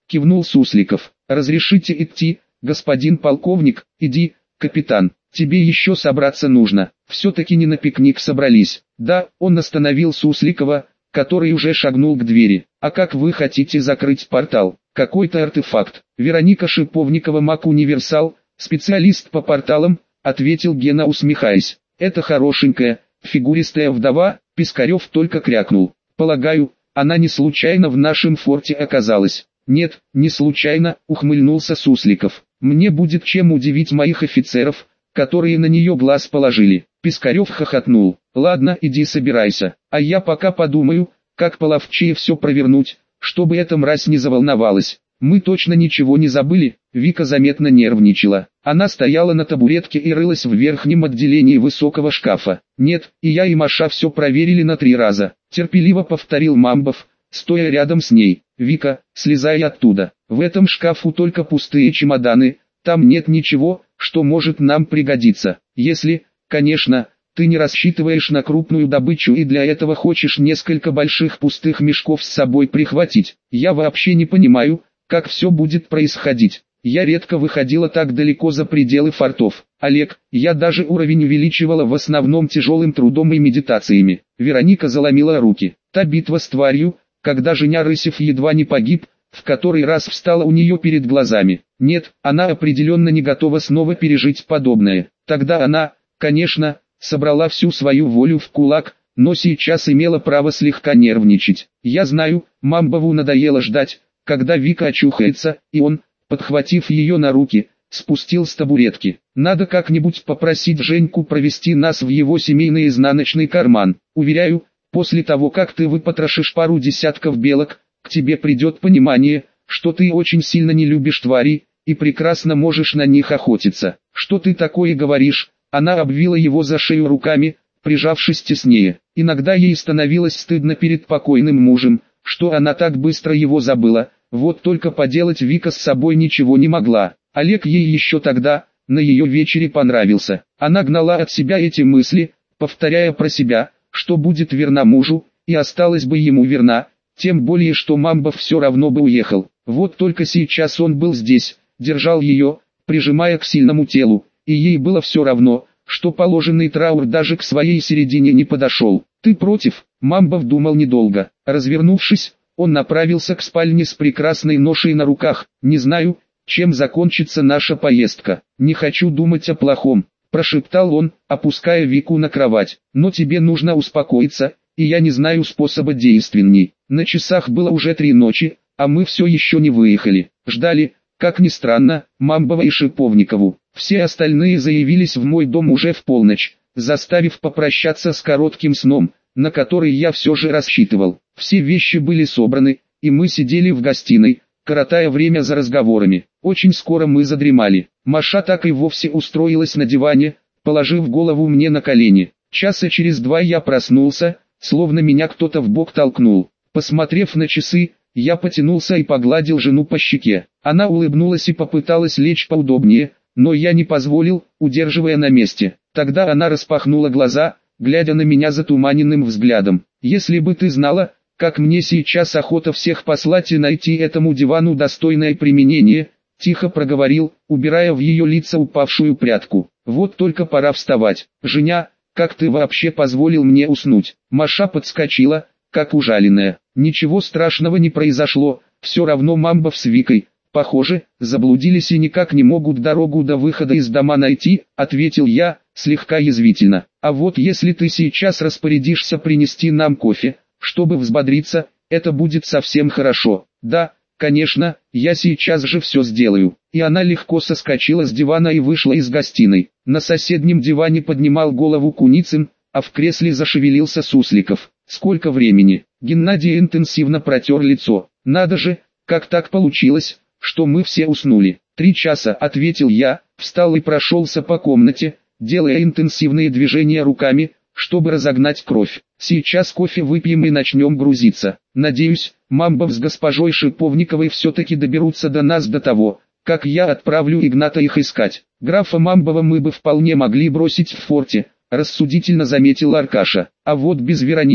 кивнул Сусликов. Разрешите идти, господин полковник? Иди, капитан. Тебе еще собраться нужно. Все-таки не на пикник собрались. Да, он остановил Сусликова, который уже шагнул к двери. А как вы хотите закрыть портал? Какой-то артефакт. Вероника Шиповникова, маг-универсал, специалист по порталам, ответил Гена, усмехаясь. Это хорошенькая, фигуристая вдова. Пискарев только крякнул. Полагаю, она не случайно в нашем форте оказалась. Нет, не случайно, ухмыльнулся Сусликов. Мне будет чем удивить моих офицеров, которые на нее глаз положили. Пискарев хохотнул. Ладно, иди собирайся, а я пока подумаю, как половчее все провернуть, чтобы эта мразь не заволновалась. Мы точно ничего не забыли. Вика заметно нервничала. Она стояла на табуретке и рылась в верхнем отделении высокого шкафа. Нет, и я и Маша все проверили на три раза. Терпеливо повторил Мамбов, стоя рядом с ней. Вика, слезай оттуда. В этом шкафу только пустые чемоданы. Там нет ничего, что может нам пригодиться. Если, конечно, ты не рассчитываешь на крупную добычу и для этого хочешь несколько больших пустых мешков с собой прихватить. Я вообще не понимаю, как все будет происходить. Я редко выходила так далеко за пределы фортов. Олег, я даже уровень увеличивала в основном тяжелым трудом и медитациями. Вероника заломила руки. Та битва с тварью, когда Женя Рысев едва не погиб, в который раз встала у нее перед глазами. Нет, она определенно не готова снова пережить подобное. Тогда она, конечно, собрала всю свою волю в кулак, но сейчас имела право слегка нервничать. Я знаю, Мамбову надоело ждать, когда Вика очухается, и он, подхватив ее на руки, спустил с табуретки. Надо как-нибудь попросить Женьку провести нас в его семейный изнаночный карман. Уверяю, после того как ты выпотрошишь пару десятков белок, к тебе придет понимание, что ты очень сильно не любишь тварей, и прекрасно можешь на них охотиться. Что ты такое говоришь? Она обвила его за шею руками, прижавшись теснее. Иногда ей становилось стыдно перед покойным мужем, что она так быстро его забыла. Вот только поделать Вика с собой ничего не могла. Олег ей еще тогда, на ее вечере, понравился. Она гнала от себя эти мысли, повторяя про себя, что будет верна мужу, и осталась бы ему верна, тем более что Мамбов все равно бы уехал. Вот только сейчас он был здесь, держал ее, прижимая к сильному телу, и ей было все равно, что положенный траур даже к своей середине не подошел. «Ты против?» Мамбов думал недолго. Развернувшись, он направился к спальне с прекрасной ношей на руках. «Не знаю, чем закончится наша поездка. Не хочу думать о плохом», – прошептал он, опуская Вику на кровать. «Но тебе нужно успокоиться, и я не знаю способа действенней». На часах было уже три ночи, а мы все еще не выехали. Ждали, как ни странно, Мамбова и Шиповникову. Все остальные заявились в мой дом уже в полночь, заставив попрощаться с коротким сном, на который я все же рассчитывал. Все вещи были собраны, и мы сидели в гостиной, коротая время за разговорами. Очень скоро мы задремали. Маша так и вовсе устроилась на диване, положив голову мне на колени. Часа через два я проснулся, словно меня кто-то в бок толкнул. Посмотрев на часы, я потянулся и погладил жену по щеке. Она улыбнулась и попыталась лечь поудобнее, но я не позволил, удерживая на месте. Тогда она распахнула глаза, глядя на меня затуманенным взглядом. «Если бы ты знала, как мне сейчас охота всех послать и найти этому дивану достойное применение», — тихо проговорил, убирая в ее лицо упавшую прядку. «Вот только пора вставать. Женя, как ты вообще позволил мне уснуть?» Маша подскочила, как ужаленная. «Ничего страшного не произошло, все равно Мамбов с Викой, похоже, заблудились и никак не могут дорогу до выхода из дома найти», — ответил я, слегка язвительно. «А вот если ты сейчас распорядишься принести нам кофе, чтобы взбодриться, это будет совсем хорошо». «Да, конечно, я сейчас же все сделаю». И она легко соскочила с дивана и вышла из гостиной. На соседнем диване поднимал голову Куницын, а в кресле зашевелился Сусликов. «Сколько времени?» Геннадий интенсивно протер лицо. «Надо же, как так получилось, что мы все уснули?» «Три часа», — ответил я, встал и прошелся по комнате, делая интенсивные движения руками, чтобы разогнать кровь. «Сейчас кофе выпьем и начнем грузиться. Надеюсь, Мамбов с госпожой Шиповниковой все-таки доберутся до нас до того, как я отправлю Игната их искать. Графа Мамбова мы бы вполне могли бросить в форте», — рассудительно заметил Аркаша. «А вот без Вероники,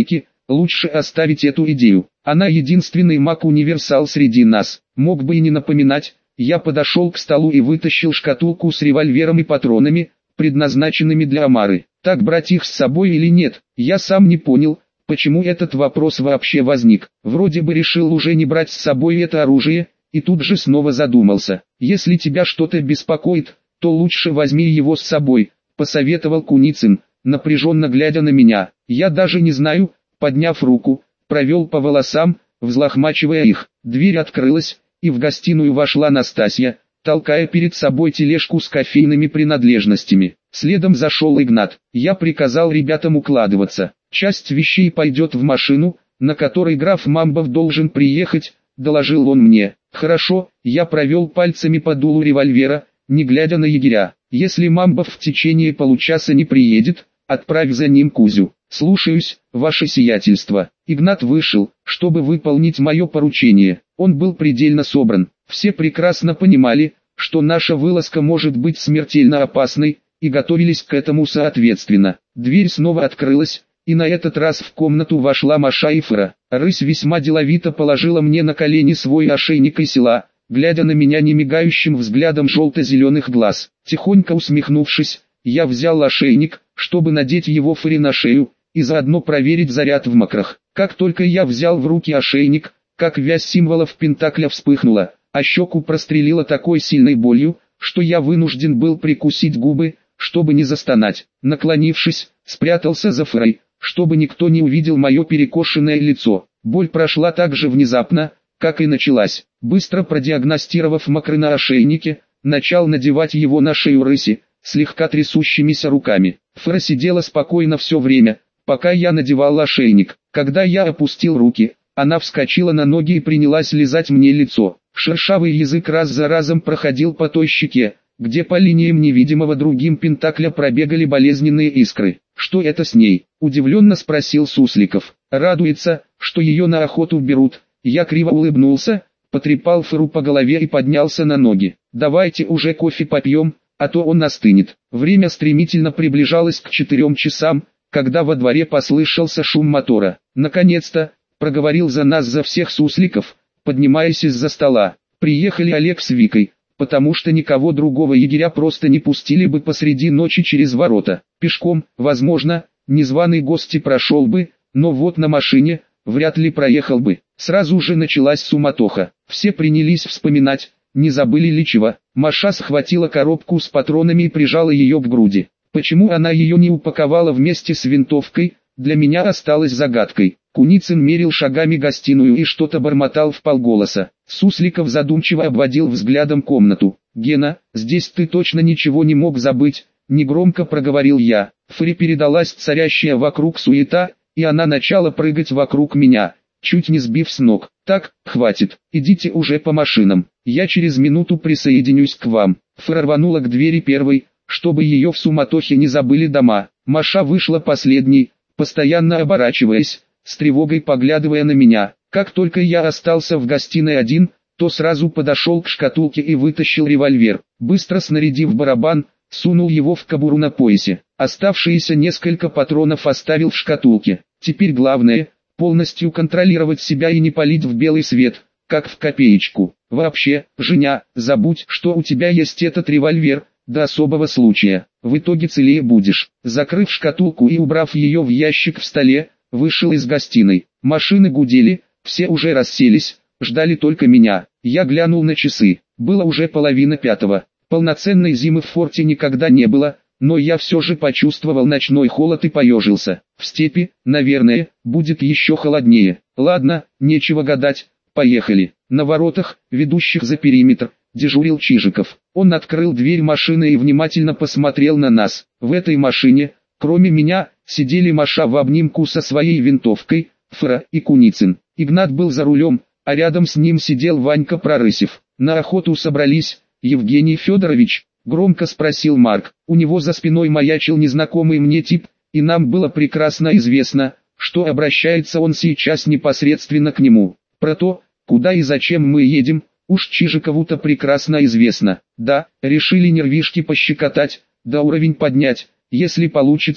лучше оставить эту идею. Она единственный маг-универсал среди нас. Мог бы и не напоминать. Я подошел к столу и вытащил шкатулку с револьвером и патронами, предназначенными для Амары. Так брать их с собой или нет, я сам не понял, почему этот вопрос вообще возник. Вроде бы решил уже не брать с собой это оружие, и тут же снова задумался. Если тебя что-то беспокоит, то лучше возьми его с собой, посоветовал Куницын, напряженно глядя на меня. Я даже не знаю, подняв руку, провел по волосам, взлохмачивая их. Дверь открылась, и в гостиную вошла Настасья, толкая перед собой тележку с кофейными принадлежностями. Следом зашел Игнат. Я приказал ребятам укладываться. Часть вещей пойдет в машину, на которой граф Мамбов должен приехать, доложил он мне. Хорошо, я провел пальцами по дулу револьвера, не глядя на егеря. Если Мамбов в течение получаса не приедет, отправь за ним Кузю. Слушаюсь, ваше сиятельство. Игнат вышел, чтобы выполнить мое поручение. Он был предельно собран. Все прекрасно понимали, что наша вылазка может быть смертельно опасной, и готовились к этому соответственно. Дверь снова открылась, и на этот раз в комнату вошла Маша и Фера. Рысь весьма деловито положила мне на колени свой ошейник и села, глядя на меня немигающим взглядом желто-зеленых глаз. Тихонько усмехнувшись, я взял ошейник, чтобы надеть его Фере на шею, и заодно проверить заряд в макрах. Как только я взял в руки ошейник, как вязь символов Пентакля вспыхнула, а щеку прострелила такой сильной болью, что я вынужден был прикусить губы, чтобы не застонать. Наклонившись, спрятался за Ферой, чтобы никто не увидел мое перекошенное лицо. Боль прошла так же внезапно, как и началась. Быстро продиагностировав макры на ошейнике, начал надевать его на шею рыси, слегка трясущимися руками. Фера сидела спокойно все время, пока я надевал ошейник. Когда я опустил руки, она вскочила на ноги и принялась лизать мне лицо. Шершавый язык раз за разом проходил по той щеке, где по линиям невидимого другим Пентакля пробегали болезненные искры. «Что это с ней?» – удивленно спросил Сусликов. «Радуется, что ее на охоту берут». Я криво улыбнулся, потрепал Феру по голове и поднялся на ноги. «Давайте уже кофе попьем, а то он остынет». Время стремительно приближалось к четырем часам, когда во дворе послышался шум мотора. «Наконец-то!» – проговорил за нас за всех Сусликов, поднимаясь из-за стола. «Приехали Олег с Викой, потому что никого другого егеря просто не пустили бы посреди ночи через ворота. Пешком, возможно, незваный гость и прошел бы, но вот на машине, вряд ли проехал бы». Сразу же началась суматоха. Все принялись вспоминать, не забыли ли чего. Маша схватила коробку с патронами и прижала ее к груди. Почему она ее не упаковала вместе с винтовкой, для меня осталось загадкой. Куницын мерил шагами гостиную и что-то бормотал вполголоса. Сусликов задумчиво обводил взглядом комнату. «Гена, здесь ты точно ничего не мог забыть», — негромко проговорил я. Фере передалась царящая вокруг суета, и она начала прыгать вокруг меня, чуть не сбив с ног. «Так, хватит, идите уже по машинам, я через минуту присоединюсь к вам». Фера рванула к двери первой, чтобы ее в суматохе не забыли дома. Маша вышла последней, постоянно оборачиваясь, с тревогой поглядывая на меня. Как только я остался в гостиной один, то сразу подошел к шкатулке и вытащил револьвер. Быстро снарядив барабан, сунул его в кобуру на поясе. Оставшиеся несколько патронов оставил в шкатулке. Теперь главное – полностью контролировать себя и не палить в белый свет, как в копеечку. Вообще, Женя, забудь, что у тебя есть этот револьвер, до особого случая. В итоге целее будешь. Закрыв шкатулку и убрав ее в ящик в столе, вышел из гостиной. Машины гудели, все уже расселись, ждали только меня. Я глянул на часы. Было уже половина пятого. Полноценной зимы в форте никогда не было, но я все же почувствовал ночной холод и поежился. В степи, наверное, будет еще холоднее. Ладно, нечего гадать, поехали. На воротах, ведущих за периметр, дежурил Чижиков. Он открыл дверь машины и внимательно посмотрел на нас. В этой машине, кроме меня, сидели Маша в обнимку со своей винтовкой, Фера и Куницын. Игнат был за рулем, а рядом с ним сидел Ванька Прорысев. «На охоту собрались, Евгений Федорович?» — громко спросил Марк. У него за спиной маячил незнакомый мне тип, и нам было прекрасно известно, что обращается он сейчас непосредственно к нему. Про то, куда и зачем мы едем, уж Чижикову-то прекрасно известно. Да, решили нервишки пощекотать, да уровень поднять. Если получится,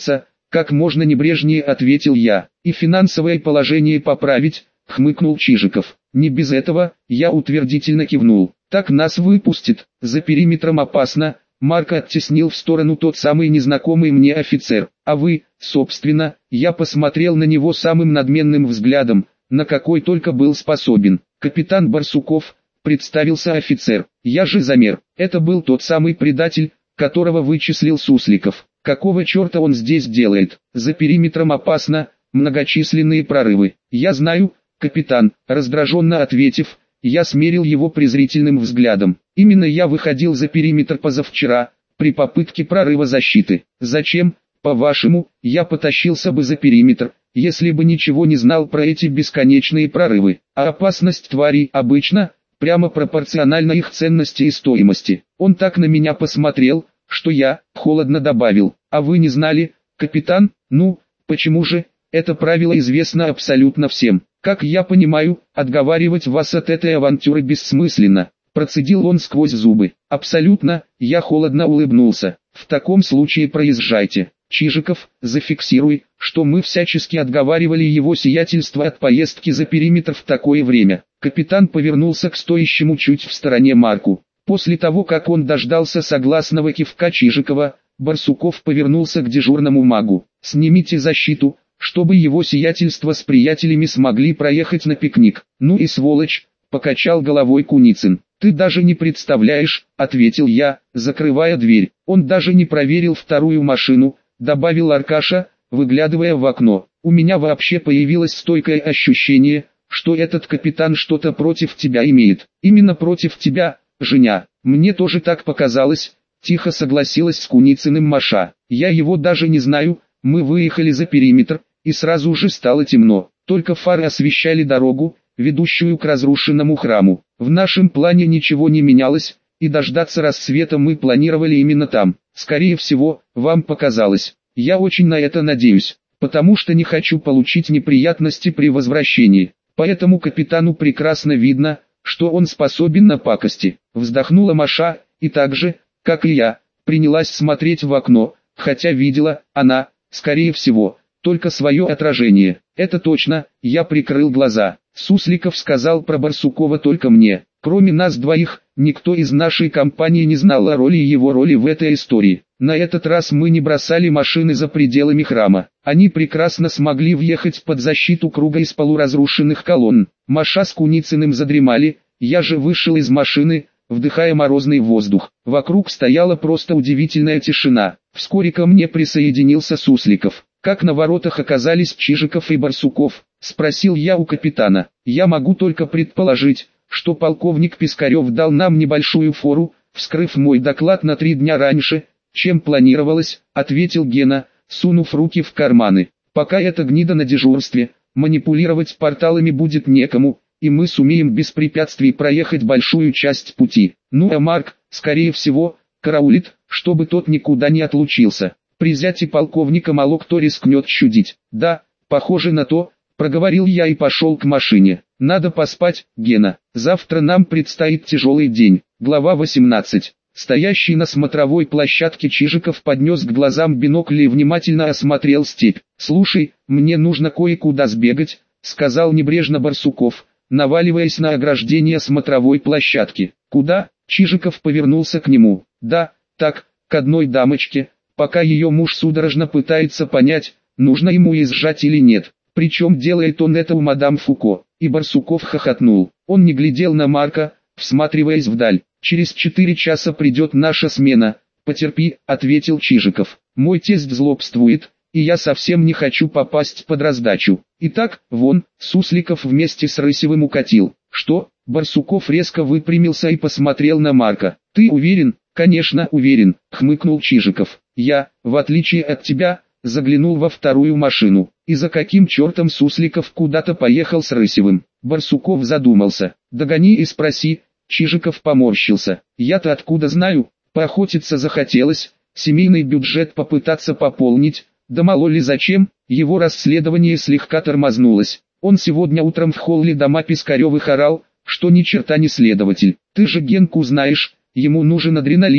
как можно небрежнее ответил я. И финансовое положение поправить, хмыкнул Чижиков. Не без этого, я утвердительно кивнул. Так нас выпустит, за периметром опасно. Марка оттеснил в сторону тот самый незнакомый мне офицер. А вы, собственно, я посмотрел на него самым надменным взглядом, на какой только был способен. Капитан Барсуков, представился офицер. Я же замер. Это был тот самый предатель, которого вычислил Сусликов. Какого черта он здесь делает? За периметром опасно, многочисленные прорывы. Я знаю, капитан, раздраженно ответив, я смерил его презрительным взглядом. Именно я выходил за периметр позавчера, при попытке прорыва защиты. Зачем, по-вашему, я потащился бы за периметр, если бы ничего не знал про эти бесконечные прорывы? А опасность тварей обычно, прямо пропорциональна их ценности и стоимости. Он так на меня посмотрел, что я, холодно добавил, а вы не знали, капитан? Ну, почему же? Это правило известно абсолютно всем. Как я понимаю, отговаривать вас от этой авантюры бессмысленно. Процедил он сквозь зубы. Абсолютно, я холодно улыбнулся. В таком случае проезжайте. Чижиков, зафиксируй, что мы всячески отговаривали его сиятельство от поездки за периметр в такое время. Капитан повернулся к стоящему чуть в стороне Марку. После того, как он дождался согласного кивка Чижикова, Барсуков повернулся к дежурному магу. «Снимите защиту, чтобы его сиятельство с приятелями смогли проехать на пикник». «Ну и сволочь», — покачал головой Куницын. «Ты даже не представляешь», — ответил я, закрывая дверь. «Он даже не проверил вторую машину», — добавил Аркаша, выглядывая в окно. «У меня вообще появилось стойкое ощущение, что этот капитан что-то против тебя имеет. Именно против тебя, Женя». «Мне тоже так показалось», — тихо согласилась с Куницыным Маша. «Я его даже не знаю». Мы выехали за периметр, и сразу же стало темно. Только фары освещали дорогу, ведущую к разрушенному храму. В нашем плане ничего не менялось, и дождаться рассвета мы планировали именно там. Скорее всего, вам показалось. Я очень на это надеюсь, потому что не хочу получить неприятности при возвращении. Поэтому капитану прекрасно видно, что он способен на пакости. Вздохнула Маша, и так же, как и я, принялась смотреть в окно, хотя видела, она, скорее всего, только свое отражение. Это точно, я прикрыл глаза. Сусликов сказал про Барсукова только мне. Кроме нас двоих, никто из нашей компании не знал о роли и его роли в этой истории. На этот раз мы не бросали машины за пределами храма. Они прекрасно смогли въехать под защиту круга из полуразрушенных колонн. Маша с Куницыным задремали, я же вышел из машины, вдыхая морозный воздух. Вокруг стояла просто удивительная тишина. Вскоре ко мне присоединился Сусликов. «Как на воротах оказались Чижиков и Барсуков?» — спросил я у капитана. «Я могу только предположить, что полковник Пискарев дал нам небольшую фору, вскрыв мой доклад на три дня раньше, чем планировалось», — ответил Гена, сунув руки в карманы. «Пока эта гнида на дежурстве, манипулировать порталами будет некому, и мы сумеем без препятствий проехать большую часть пути. Ну а Марк, скорее всего, караулит, чтобы тот никуда не отлучился. При взятии полковника мало кто рискнет щадить». «Да, похоже на то», — проговорил я и пошел к машине. «Надо поспать, Гена. Завтра нам предстоит тяжелый день». Глава восемнадцать. Стоящий на смотровой площадке Чижиков поднес к глазам бинокль и внимательно осмотрел степь. «Слушай, мне нужно кое-куда сбегать», — сказал небрежно Барсуков, наваливаясь на ограждение смотровой площадки. «Куда?» — Чижиков повернулся к нему. «Да, так, к одной дамочке, пока ее муж судорожно пытается понять, нужно ему изжать или нет. Причем делает он это у мадам Фуко». И Барсуков хохотнул. Он не глядел на Марка, всматриваясь вдаль. «Через четыре часа придет наша смена. Потерпи», — ответил Чижиков. «Мой тесть злобствует, и я совсем не хочу попасть под раздачу. Итак, вон, Сусликов вместе с Рысевым укатил». «Что?» — Барсуков резко выпрямился и посмотрел на Марка. «Ты уверен?» «Конечно уверен», — хмыкнул Чижиков. «Я, в отличие от тебя, заглянул во вторую машину. И за каким чертом Сусликов куда-то поехал с Рысевым?» Барсуков задумался. «Догони и спроси». Чижиков поморщился. «Я-то откуда знаю? Поохотиться захотелось, семейный бюджет попытаться пополнить, да мало ли зачем». Его расследование слегка тормознулось. Он сегодня утром в холле дома Пискаревых орал, что ни черта не следователь. «Ты же Генку знаешь, ему нужен адреналин,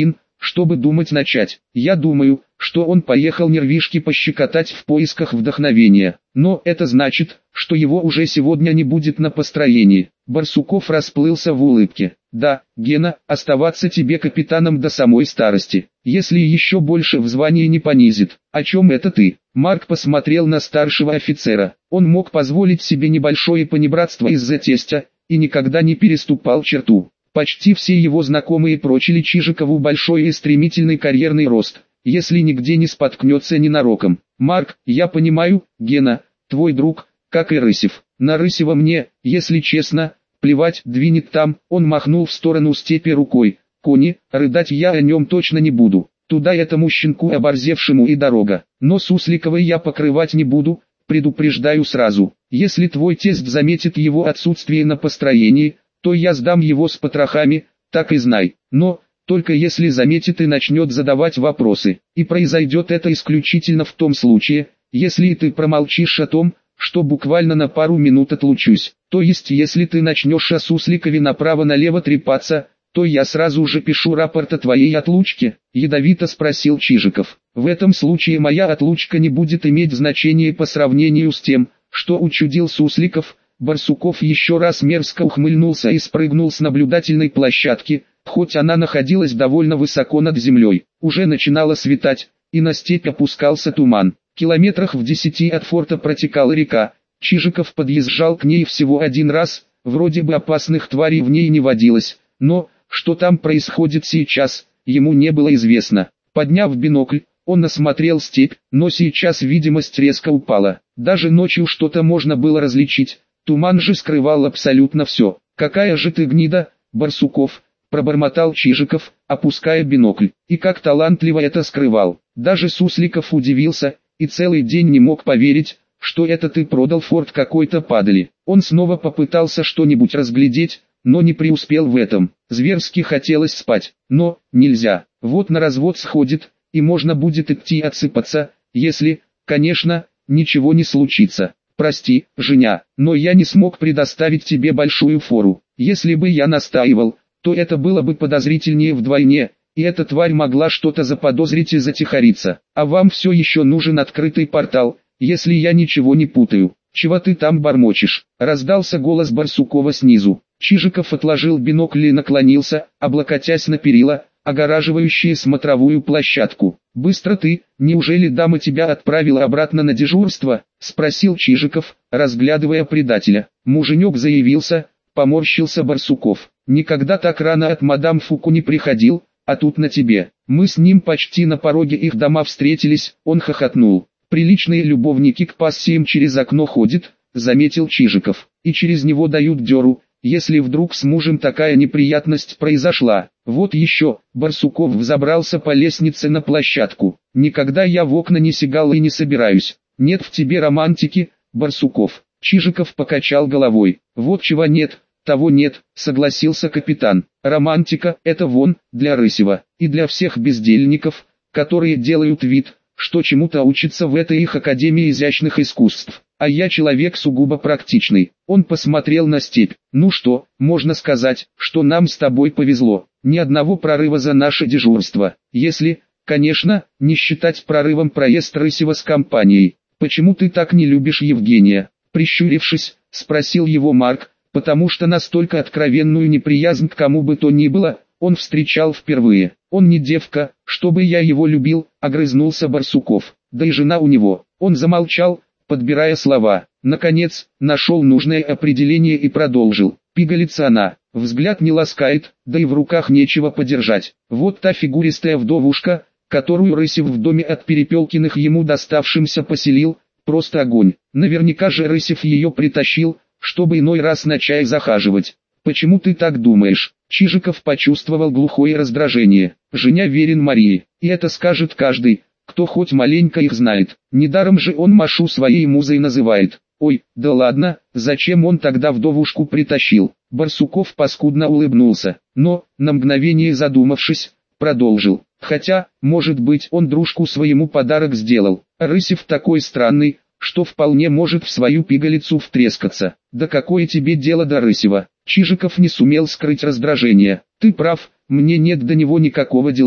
чтобы думать начать. Я думаю, что он поехал нервишки пощекотать в поисках вдохновения. Но это значит, что его уже сегодня не будет на построении. Барсуков расплылся в улыбке. Да, Гена, оставаться тебе капитаном до самой старости, если еще больше в звании не понизит. О чем это ты? Марк посмотрел на старшего офицера. Он мог позволить себе небольшое понебратство из-за тестя, и никогда не переступал черту. Почти все его знакомые прочили Чижикову большой и стремительный карьерный рост, если нигде не споткнется ненароком. Марк, я понимаю, Гена, твой друг, как и Рысев. На Рысева мне, если честно, плевать, двинет там, он махнул в сторону степи рукой. Кони, рыдать я о нем точно не буду. Туда этому щенку оборзевшему и дорога. Но Сусликовой я покрывать не буду, предупреждаю сразу. Если твой тесть заметит его отсутствие на построении, то я сдам его с потрохами, так и знай. Но, только если заметит и начнет задавать вопросы. И произойдет это исключительно в том случае, если и ты промолчишь о том, что буквально на пару минут отлучусь. То есть если ты начнешь о Сусликове направо-налево трепаться, то я сразу же пишу рапорт о твоей отлучке, ядовито спросил Чижиков. В этом случае моя отлучка не будет иметь значения по сравнению с тем, что учудил Сусликов. Барсуков еще раз мерзко ухмыльнулся и спрыгнул с наблюдательной площадки, хоть она находилась довольно высоко над землей. Уже начинало светать, и на степь опускался туман. Километрах в десяти от форта протекала река. Чижиков подъезжал к ней всего один раз, вроде бы опасных тварей в ней не водилось, но, что там происходит сейчас, ему не было известно. Подняв бинокль, он осмотрел степь, но сейчас видимость резко упала. Даже ночью что-то можно было различить. Туман же скрывал абсолютно все. «Какая же ты гнида, Барсуков!» – пробормотал Чижиков, опуская бинокль. И как талантливо это скрывал. Даже Сусликов удивился, и целый день не мог поверить, что это ты продал форт какой-то падали. Он снова попытался что-нибудь разглядеть, но не преуспел в этом. Зверски хотелось спать, но нельзя. Вот на развод сходит, и можно будет идти отсыпаться, если, конечно, ничего не случится. Прости, Женя, но я не смог предоставить тебе большую фору. Если бы я настаивал, то это было бы подозрительнее вдвойне, и эта тварь могла что-то заподозрить и затихариться. А вам все еще нужен открытый портал, если я ничего не путаю. Чего ты там бормочешь? Раздался голос Барсукова снизу. Чижиков отложил бинокль и наклонился, облокотясь на перила, огораживающие смотровую площадку. «Быстро ты, неужели дама тебя отправила обратно на дежурство?» — спросил Чижиков, разглядывая предателя. Муженек заявился, поморщился Барсуков. «Никогда так рано от мадам Фуку не приходил, а тут на тебе. Мы с ним почти на пороге их дома встретились», — он хохотнул. «Приличные любовники к пассиям через окно ходят», — заметил Чижиков, — «и через него дают дёру, если вдруг с мужем такая неприятность произошла». Вот еще, Барсуков взобрался по лестнице на площадку. «Никогда я в окна не сигал и не собираюсь. Нет в тебе романтики, Барсуков». Чижиков покачал головой. «Вот чего нет, того нет», — согласился капитан. «Романтика — это вон, для Рысева, и для всех бездельников, которые делают вид, что чему-то учатся в этой их Академии изящных искусств. А я человек сугубо практичный». Он посмотрел на степь. «Ну что, можно сказать, что нам с тобой повезло. Ни одного прорыва за наше дежурство. Если, конечно, не считать прорывом проезд Рысева с компанией. Почему ты так не любишь Евгения?» Прищурившись, спросил его Марк, потому что настолько откровенную неприязнь к кому бы то ни было, он встречал впервые. «Он не девка, чтобы я его любил», — огрызнулся Барсуков. «Да и жена у него». Он замолчал, подбирая слова. Наконец, нашел нужное определение и продолжил. «Пигалица она, взгляд не ласкает, да и в руках нечего подержать. Вот та фигуристая вдовушка, которую Рысев в доме от Перепелкиных ему доставшимся поселил, просто огонь. Наверняка же Рысев ее притащил, чтобы иной раз на чай захаживать. Почему ты так думаешь?» Чижиков почувствовал глухое раздражение. Женя верен Марии, и это скажет каждый, кто хоть маленько их знает. Недаром же он Машу своей музой называет. «Ой, да ладно, зачем он тогда вдовушку притащил?» Барсуков паскудно улыбнулся, но, на мгновение задумавшись, продолжил. «Хотя, может быть, он дружку своему подарок сделал. Рысев такой странный, что вполне может в свою пигалицу втрескаться. Да какое тебе дело до Рысева?» Чижиков не сумел скрыть раздражение. «Ты прав, мне нет до него никакого дела»,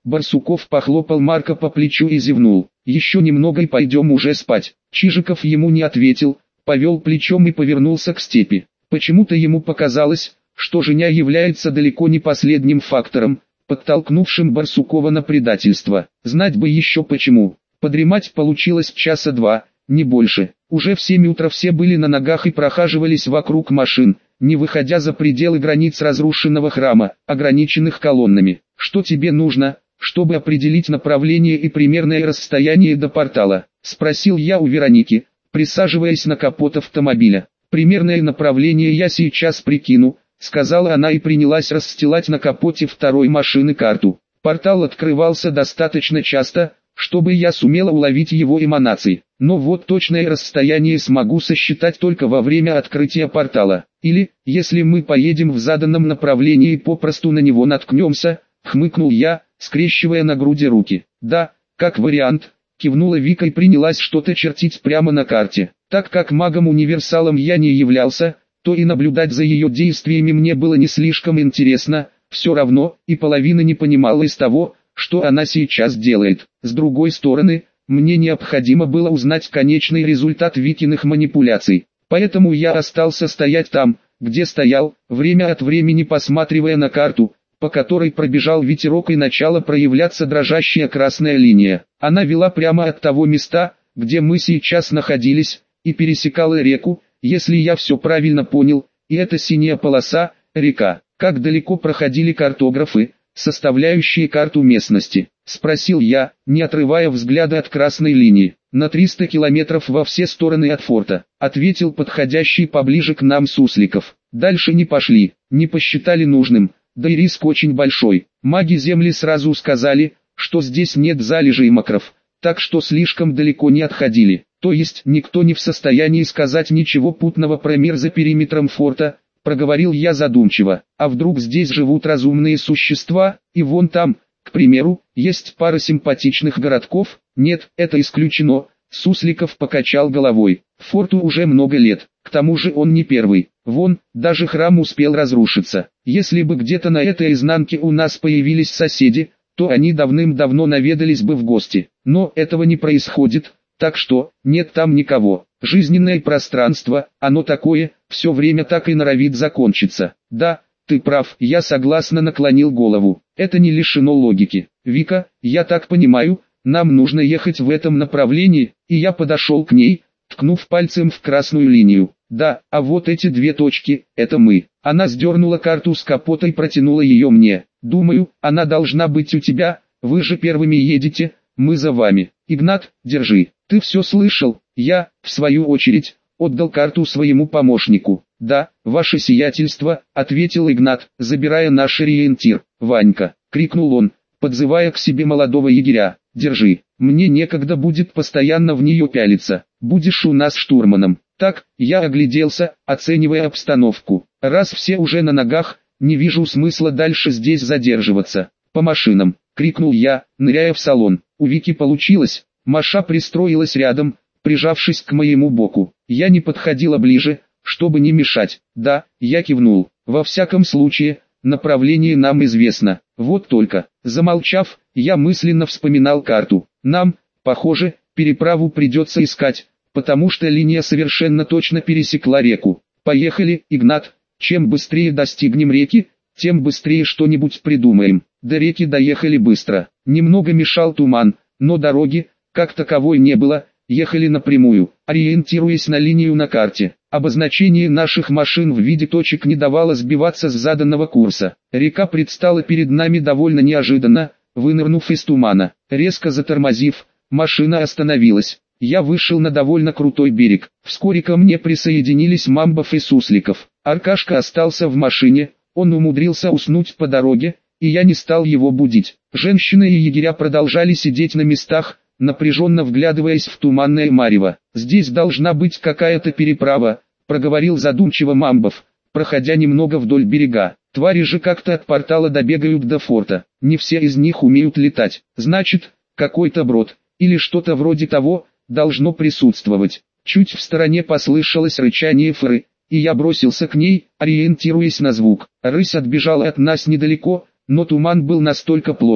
Барсуков похлопал Марка по плечу и зевнул. Еще немного и пойдем уже спать. Чижиков ему не ответил, повел плечом и повернулся к степи. Почему-то ему показалось, что Женя является далеко не последним фактором, подтолкнувшим Барсукова на предательство. Знать бы еще почему. Подремать получилось часа два, не больше. Уже в семь утра все были на ногах и прохаживались вокруг машин, не выходя за пределы границ разрушенного храма, ограниченных колоннами. «Что тебе нужно, чтобы определить направление и примерное расстояние до портала?» — спросил я у Вероники, присаживаясь на капот автомобиля. «Примерное направление я сейчас прикину», — сказала она и принялась расстилать на капоте второй машины карту. Портал открывался достаточно часто, чтобы я сумела уловить его эманации. Но вот точное расстояние смогу сосчитать только во время открытия портала. Или, если мы поедем в заданном направлении и попросту на него наткнемся, хмыкнул я, скрещивая на груди руки. Да, как вариант, кивнула Вика и принялась что-то чертить прямо на карте. Так как магом-универсалом я не являлся, то и наблюдать за ее действиями мне было не слишком интересно, все равно, и половина не понимала из того, что она сейчас делает. С другой стороны, мне необходимо было узнать конечный результат Викиных манипуляций. Поэтому я остался стоять там, где стоял, время от времени посматривая на карту, по которой пробежал ветерок и начала проявляться дрожащая красная линия. Она вела прямо от того места, где мы сейчас находились, и пересекала реку, если я все правильно понял, и эта синяя полоса – река. Как далеко проходили картографы, составляющие карту местности? Спросил я, не отрывая взгляда от красной линии. На триста километров во все стороны от форта, ответил подходящий поближе к нам Сусликов. Дальше не пошли, не посчитали нужным, да и риск очень большой. Маги Земли сразу сказали, что здесь нет залежей макров, так что слишком далеко не отходили. То есть никто не в состоянии сказать ничего путного про мир за периметром форта, проговорил я задумчиво. А вдруг здесь живут разумные существа, и вон там, к примеру, есть пара симпатичных городков? Нет, это исключено. Сусликов покачал головой. Форту уже много лет, к тому же он не первый. Вон, даже храм успел разрушиться. Если бы где-то на этой изнанке у нас появились соседи, то они давным-давно наведались бы в гости. Но этого не происходит, так что, нет там никого. Жизненное пространство, оно такое, все время так и норовит закончиться. Да, ты прав, я согласно наклонил голову. Это не лишено логики. Вика, я так понимаю, нам нужно ехать в этом направлении, и я подошел к ней, ткнув пальцем в красную линию. Да, а вот эти две точки, это мы. Она сдернула карту с капота и протянула ее мне. Думаю, она должна быть у тебя, вы же первыми едете, мы за вами. Игнат, держи. Ты все слышал? Я, в свою очередь, отдал карту своему помощнику. Да, ваше сиятельство, ответил Игнат, забирая наш ориентир. Ванька, крикнул он, подзывая к себе молодого егеря. Держи, мне некогда будет постоянно в нее пялиться. Будешь у нас штурманом. Так, я огляделся, оценивая обстановку. Раз все уже на ногах, не вижу смысла дальше здесь задерживаться. По машинам, крикнул я, ныряя в салон. У Вики получилось. Маша пристроилась рядом, прижавшись к моему боку. Я не подходила ближе, чтобы не мешать. Да, я кивнул. Во всяком случае, направление нам известно. Вот только, замолчав, я мысленно вспоминал карту. Нам, похоже, переправу придется искать, потому что линия совершенно точно пересекла реку. Поехали, Игнат, чем быстрее достигнем реки, тем быстрее что-нибудь придумаем. До реки доехали быстро. Немного мешал туман, но дороги, как таковой не было, ехали напрямую, ориентируясь на линию на карте. Обозначение наших машин в виде точек не давало сбиваться с заданного курса. Река предстала перед нами довольно неожиданно, вынырнув из тумана. Резко затормозив, машина остановилась. Я вышел на довольно крутой берег. Вскоре ко мне присоединились Мамбов и Сусликов. Аркашка остался в машине, он умудрился уснуть по дороге, и я не стал его будить. Женщины и егеря продолжали сидеть на местах, напряженно вглядываясь в туманное марево. «Здесь должна быть какая-то переправа», — проговорил задумчиво Мамбов, проходя немного вдоль берега. «Твари же как-то от портала добегают до форта. Не все из них умеют летать. Значит, какой-то брод, или что-то вроде того, должно присутствовать». Чуть в стороне послышалось рычание Фры, и я бросился к ней, ориентируясь на звук. Рысь отбежала от нас недалеко, но туман был настолько плотный,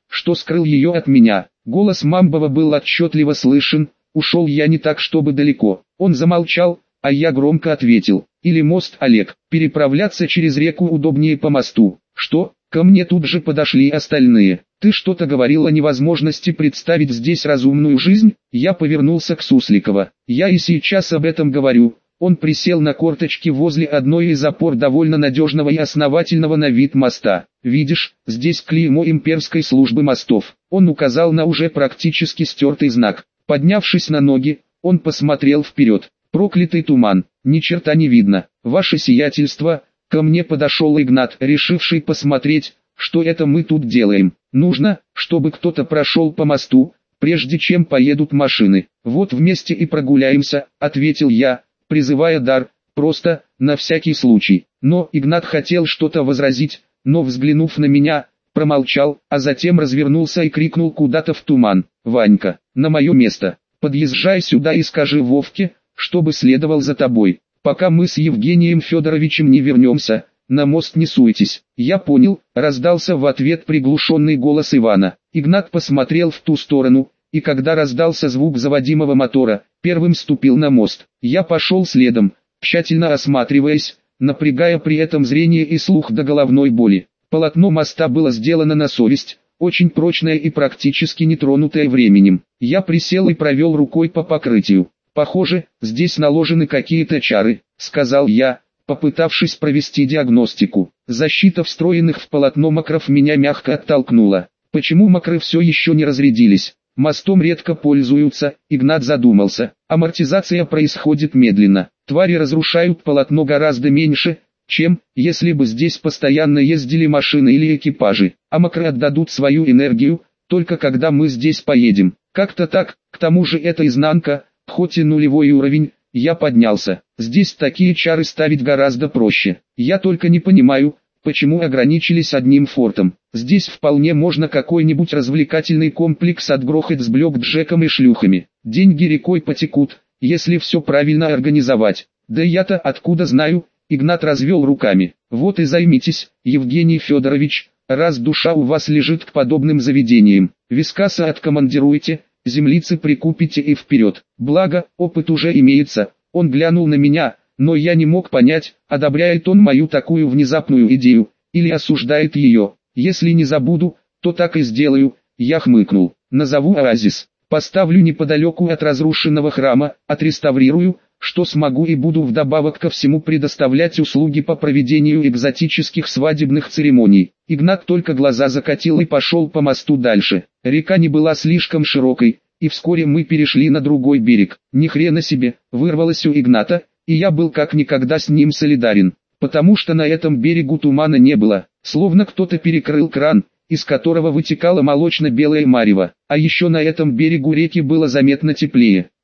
что скрыл ее от меня. Голос Мамбова был отчетливо слышен, ушел я не так чтобы далеко. Он замолчал, а я громко ответил: или мост, Олег, переправляться через реку удобнее по мосту. Что? Ко мне тут же подошли остальные. Ты что-то говорил о невозможности представить здесь разумную жизнь? Я повернулся к Сусликова. Я и сейчас об этом говорю. Он присел на корточки возле одной из опор довольно надежного и основательного на вид моста. Видишь, здесь клеймо имперской службы мостов. Он указал на уже практически стертый знак. Поднявшись на ноги, он посмотрел вперед. Проклятый туман, ни черта не видно. Ваше сиятельство. Ко мне подошел Игнат, решивший посмотреть, что это мы тут делаем. Нужно, чтобы кто-то прошел по мосту, прежде чем поедут машины. Вот вместе и прогуляемся, ответил я, призывая дар, просто, на всякий случай. Но Игнат хотел что-то возразить, но взглянув на меня, промолчал, а затем развернулся и крикнул куда-то в туман: «Ванька, на мое место, подъезжай сюда и скажи Вовке, чтобы следовал за тобой. Пока мы с Евгением Федоровичем не вернемся, на мост не суетесь». «Я понял», — раздался в ответ приглушенный голос Ивана. Игнат посмотрел в ту сторону, и когда раздался звук заводимого мотора, первым ступил на мост. Я пошел следом, тщательно осматриваясь, напрягая при этом зрение и слух до головной боли. Полотно моста было сделано на совесть, очень прочное и практически не тронутое временем. Я присел и провел рукой по покрытию. «Похоже, здесь наложены какие-то чары», — сказал я, попытавшись провести диагностику. Защита встроенных в полотно макров меня мягко оттолкнула. Почему макры все еще не разрядились? Мостом редко пользуются, Игнат задумался. Амортизация происходит медленно. Твари разрушают полотно гораздо меньше, чем, если бы здесь постоянно ездили машины или экипажи. А макры отдадут свою энергию, только когда мы здесь поедем. Как-то так, к тому же это изнанка, хоть и нулевой уровень. Я поднялся. Здесь такие чары ставить гораздо проще. Я только не понимаю, почему ограничились одним фортом. Здесь вполне можно какой-нибудь развлекательный комплекс отгрохать с блэкджеком и шлюхами. Деньги рекой потекут, если все правильно организовать. Да я-то откуда знаю? Игнат развел руками. Вот и займитесь, Евгений Федорович, раз душа у вас лежит к подобным заведениям. Вискаса откомандируйте, землицы прикупите и вперед. Благо, опыт уже имеется. Он глянул на меня, но я не мог понять, одобряет он мою такую внезапную идею, или осуждает ее. Если не забуду, то так и сделаю. Я хмыкнул. Назову оазис. Поставлю неподалеку от разрушенного храма, отреставрирую, что смогу, и буду вдобавок ко всему предоставлять услуги по проведению экзотических свадебных церемоний. Игнат только глаза закатил и пошел по мосту дальше. Река не была слишком широкой, и вскоре мы перешли на другой берег. Ни хрена себе, вырвалось у Игната, и я был как никогда с ним солидарен, потому что на этом берегу тумана не было, словно кто-то перекрыл кран, из которого вытекало молочно-белое марево, а еще на этом берегу реки было заметно теплее.